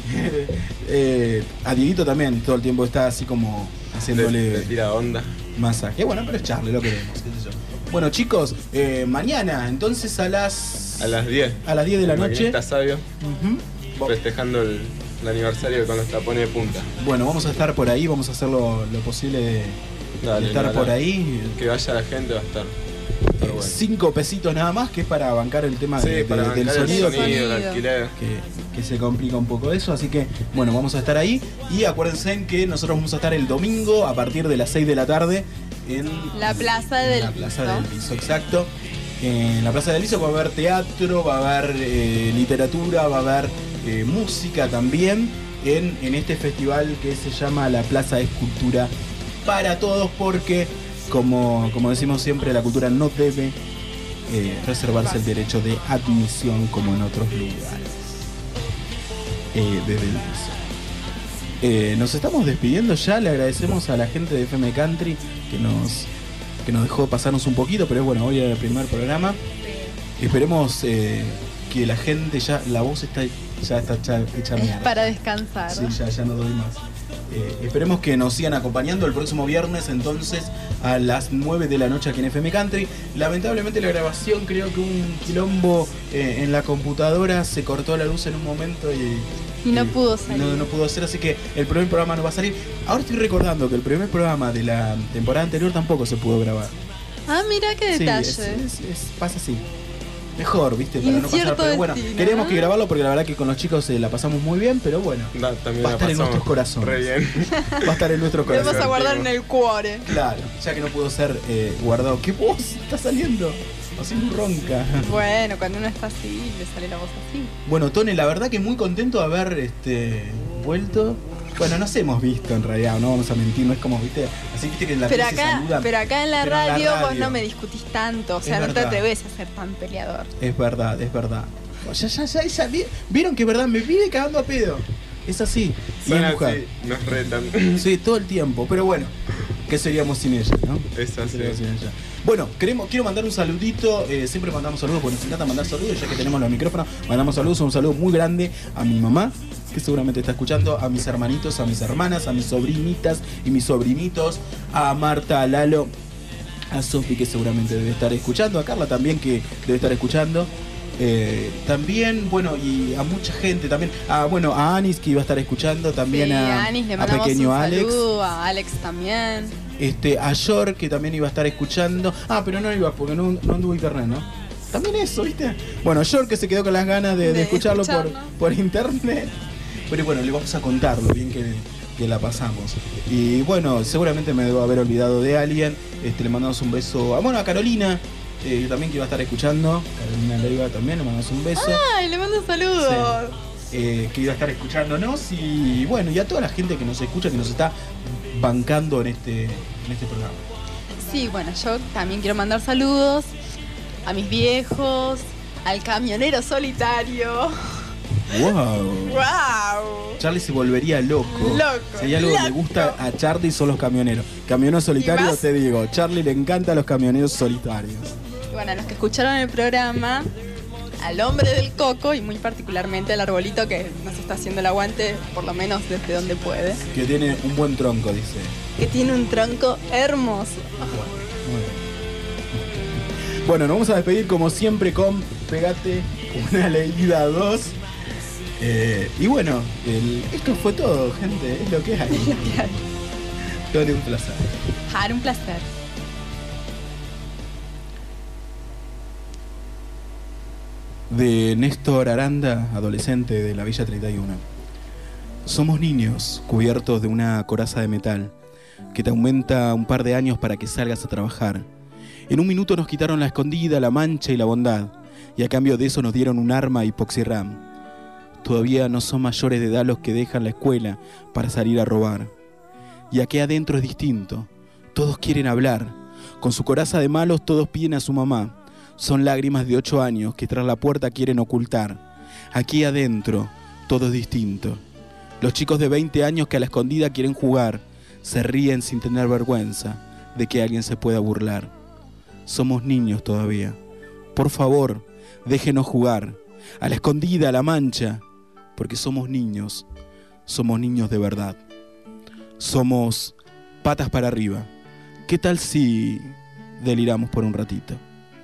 eh, a Dieguito también todo el tiempo está así como Le, haciéndole le tira onda. masaje. Bueno, pero es Charlie, lo queremos, qué sé yo. Bueno, chicos, eh, mañana, entonces a las A las diez. a las diez de la noche. Maquinista Sabio, Ujú. festejando el, el aniversario con los tapones de punta. Bueno, vamos a estar por ahí, vamos a hacer lo, lo posible de, de Dale, estar dale. por ahí. Que vaya la gente va a estar. Pero bueno. Cinco pesitos nada más, que es para bancar el tema Sí, de- de- para del bancar el sonido, sonido, que- el alquiler. que, que se complica un poco eso, así que bueno, vamos a estar ahí y acuérdense que nosotros vamos a estar el domingo a partir de las seis de la tarde en La plaza en del la Plaza Liso. del Liso, exacto. En la Plaza del Liso va a haber teatro, va a haber eh, literatura, va a haber eh, música también en, en este festival que se llama la Plaza de Escultura para todos, porque como, como decimos siempre, la cultura no debe eh, reservarse el derecho de admisión como en otros lugares. Eh, desde el Liso. Eh, nos estamos despidiendo ya, le agradecemos a la gente de F M Country que nos, que nos dejó pasarnos un poquito, pero bueno, hoy era el primer programa. Esperemos eh, que la gente ya, la voz está ya está hecha, hecha Es mierda. para descansar. Sí, ya, ya no doy más. Eh, esperemos que nos sigan acompañando el próximo viernes, entonces, a las nueve de la noche aquí en F M Country. Lamentablemente la grabación, creo que un quilombo eh, en la computadora, se cortó la luz en un momento y... Y no pudo salir. No, no pudo ser, así que el primer programa no va a salir. Ahora estoy recordando que el primer programa de la temporada anterior tampoco se pudo grabar. Ah, mira qué Sí, detalle. es- es- es- pasa así. Mejor, ¿viste? Para no pasar. Incierto Pero bueno, destino, queríamos ¿no? que grabarlo porque la verdad que con los chicos eh, la pasamos muy bien, pero bueno. No, también va a la estar en pasamos nuestros corazones. re bien. Va a estar en nuestro Lo corazón. vamos a guardar en el cuore. Claro, ya que no pudo ser eh, guardado. ¿Qué voz está saliendo? Así muy ronca. Bueno, cuando uno está así, le sale la voz así. Bueno, Tony, la verdad que muy contento de haber este, vuelto. Bueno, nos hemos visto en realidad, no vamos a mentir, no es como, viste, así viste que en la Pero tele se acá, saludan. pero acá en la, Pero en la radio, vos radio. no me discutís tanto. O sea, Es no te verdad. atreves a ser tan peleador. Es verdad, es verdad. Ya, ya, ya, ya, vi- vieron que es verdad, me vive cagando a pedo. Es así. Y Son es así, mujer. nos retan. Sí, todo el tiempo. Pero bueno, ¿qué seríamos sin ella, no? Es ¿Qué así. seríamos sin ella? Bueno, queremos, quiero mandar un saludito. eh, siempre mandamos saludos porque nos encanta mandar saludos, ya que tenemos los micrófonos. Mandamos saludos, un saludo muy grande a mi mamá, que seguramente está escuchando, a mis hermanitos, a mis hermanas, a mis sobrinitas y mis sobrinitos, a Marta, a Lalo, a Sofi, que seguramente debe estar escuchando, a Carla también, que debe estar escuchando. Eh, también, bueno, y a mucha gente también, a, bueno, a Anis, que iba a estar escuchando, también Sí, a, a Anis le a mandamos pequeño un Alex, saludo, a Alex también. este, a York, que también iba a estar escuchando. Ah, pero no iba porque no, no anduvo internet, ¿no? También eso, ¿viste? Bueno, York, que se quedó con las ganas de, de De escucharlo por, escucharlo. por internet. Pero bueno, le vamos a contar lo bien que, que la pasamos. Y bueno, seguramente me debo haber olvidado de alguien. Este, le mandamos un beso a, bueno, a Carolina, eh, también que iba a estar escuchando. Carolina Leiva también, le mandamos un beso. Ay, le mando saludos. Eh, que iba a estar escuchándonos. Y bueno, y a toda la gente que nos escucha, que nos está bancando en este, en este programa. Sí, bueno, yo también quiero mandar saludos a mis viejos, al camionero solitario. ¡Wow! ¡Wow! Charlie se volvería loco. Loco, Si hay algo que le loco. gusta a Charlie son los camioneros. Camioneros solitarios, más? te digo. Charlie le encanta los camioneros solitarios. Y bueno, a los que escucharon el programa, al hombre del coco y muy particularmente al arbolito que nos está haciendo el aguante, por lo menos desde donde puede, Que tiene un buen tronco, dice. que tiene un tronco hermoso. Muy bien. Bueno, nos vamos a despedir como siempre con Pegate una leída dos. Eh, y bueno, el- esto fue todo, gente. Es lo que hay. Tony, un placer. Jar, un placer. De Néstor Aranda, adolescente de la Villa treinta y uno. Somos niños cubiertos de una coraza de metal que te aumenta un par de años para que salgas a trabajar. En un minuto nos quitaron la escondida, la mancha y la bondad, y a cambio de eso nos dieron un arma hipoxirram. Todavía no son mayores de edad los que dejan la escuela para salir a robar. Y aquí adentro es distinto. Todos quieren hablar. Con su coraza de malos todos piden a su mamá. Son lágrimas de ocho años que tras la puerta quieren ocultar. Aquí adentro todo es distinto. Los chicos de veinte años que a la escondida quieren jugar se ríen sin tener vergüenza de que alguien se pueda burlar. Somos niños todavía. Por favor, déjenos jugar. A la escondida, a la mancha. Porque somos niños. Somos niños de verdad. Somos patas para arriba. ¿Qué tal si deliramos por un ratito?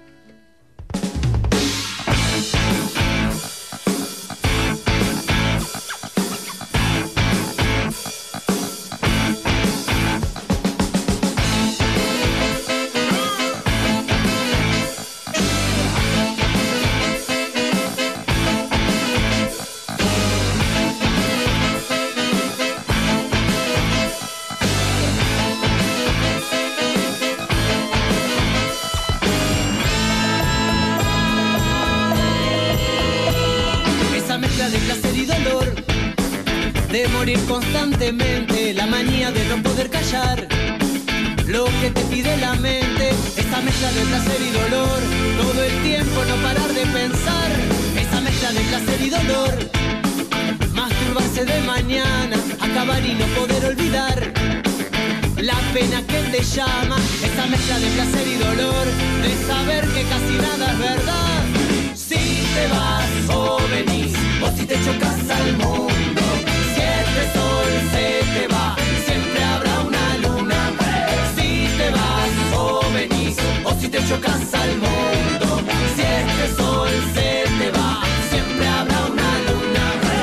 Esa mezcla de placer y dolor, de morir constantemente, la manía de no poder callar lo que te pide la mente. Esa mezcla de placer y dolor, todo el tiempo no parar de pensar. Esa mezcla de placer y dolor, masturbarse de mañana, acabar y no poder olvidar la pena que te llama. Esa mezcla de placer y dolor, de saber que casi nada es verdad. Si te vas o venís, o si te chocas al mundo, si este sol se te va, siempre habrá una luna. Si te vas o venís, o si te chocas al mundo, si este sol se te va, siempre habrá una luna.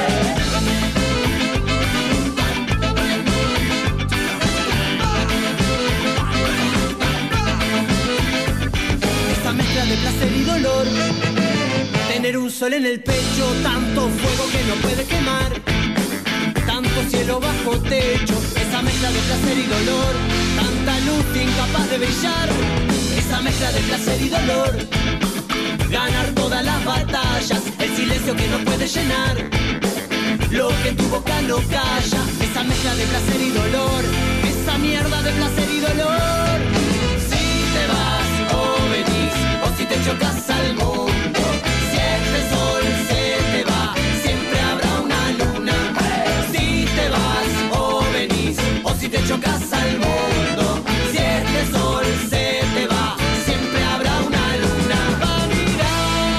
Esta mezcla de placer y dolor, tener un sol en el pecho, tanto fuego que no puede quemar, tanto cielo bajo techo, esa mezcla de placer y dolor, tanta luz incapaz de brillar, esa mezcla de placer y dolor, ganar todas las batallas, el silencio que no puede llenar, lo que tu boca no calla, esa mezcla de placer y dolor, esa mierda de placer y dolor. Si te vas o venís, o si te chocas al mundo, si este sol se te va, siempre habrá una luna. Si te vas o venís, o si te chocas al mundo, si este sol se te va, siempre habrá una luna. Va a mirar,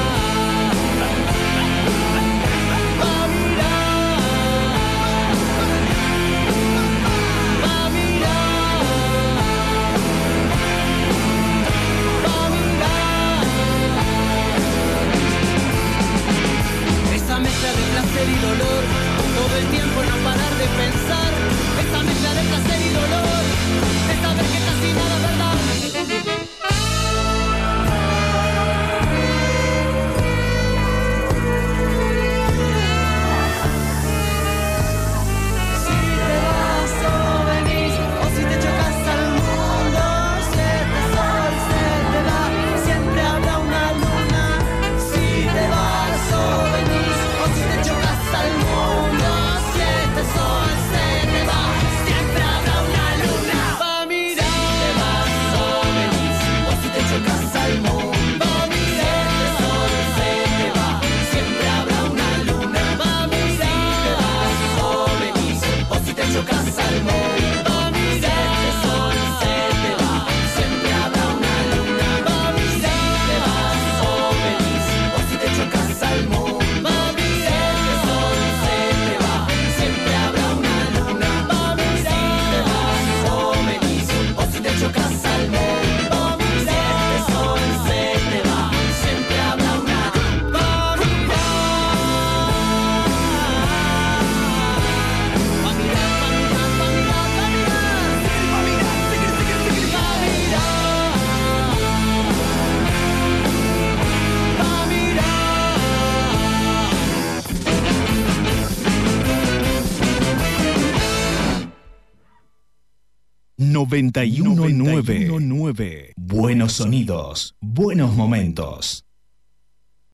va a mirar, va a mirar, va a mirar. Esa mezcla de placer y dolor, todo el tiempo no parar de pensar. Esa mezcla de placer y dolor, de saber que casi nada es verdad. Si te vas o venís, o si te chocas al mundo, si este sol se te va, siempre habrá una luna. Si te vas o venís, o si te chocas al mundo, si este sol se te va, siempre habrá una luna. Va a mirar. Si te vas o venís, o si te chocas al mundo, va a mirar. Si este sol se te va, siempre habrá una luna. Va a mirar. Si te vas o venís, o si te chocas al mundo, va a mirar. Si este sol se te va, siempre habrá una luna. Va a mirar. Si te vas o venís, o si te chocas al mundo, va a mirar. Si este sol se te va, siempre habrá una luna. Va a mirar. Si te vas o venís, o si te chocas al mundo, va a mirar. Si este sol se te va, siempre habrá una luna. Va a mirar. Va a mirar, va a mirar, va a mirar, va a mirar. Va a mirar, seguir, seguir, seguir. Va a mirar. Va a mirar. noventa y uno punto nueve. Buenos sonidos, buenos momentos.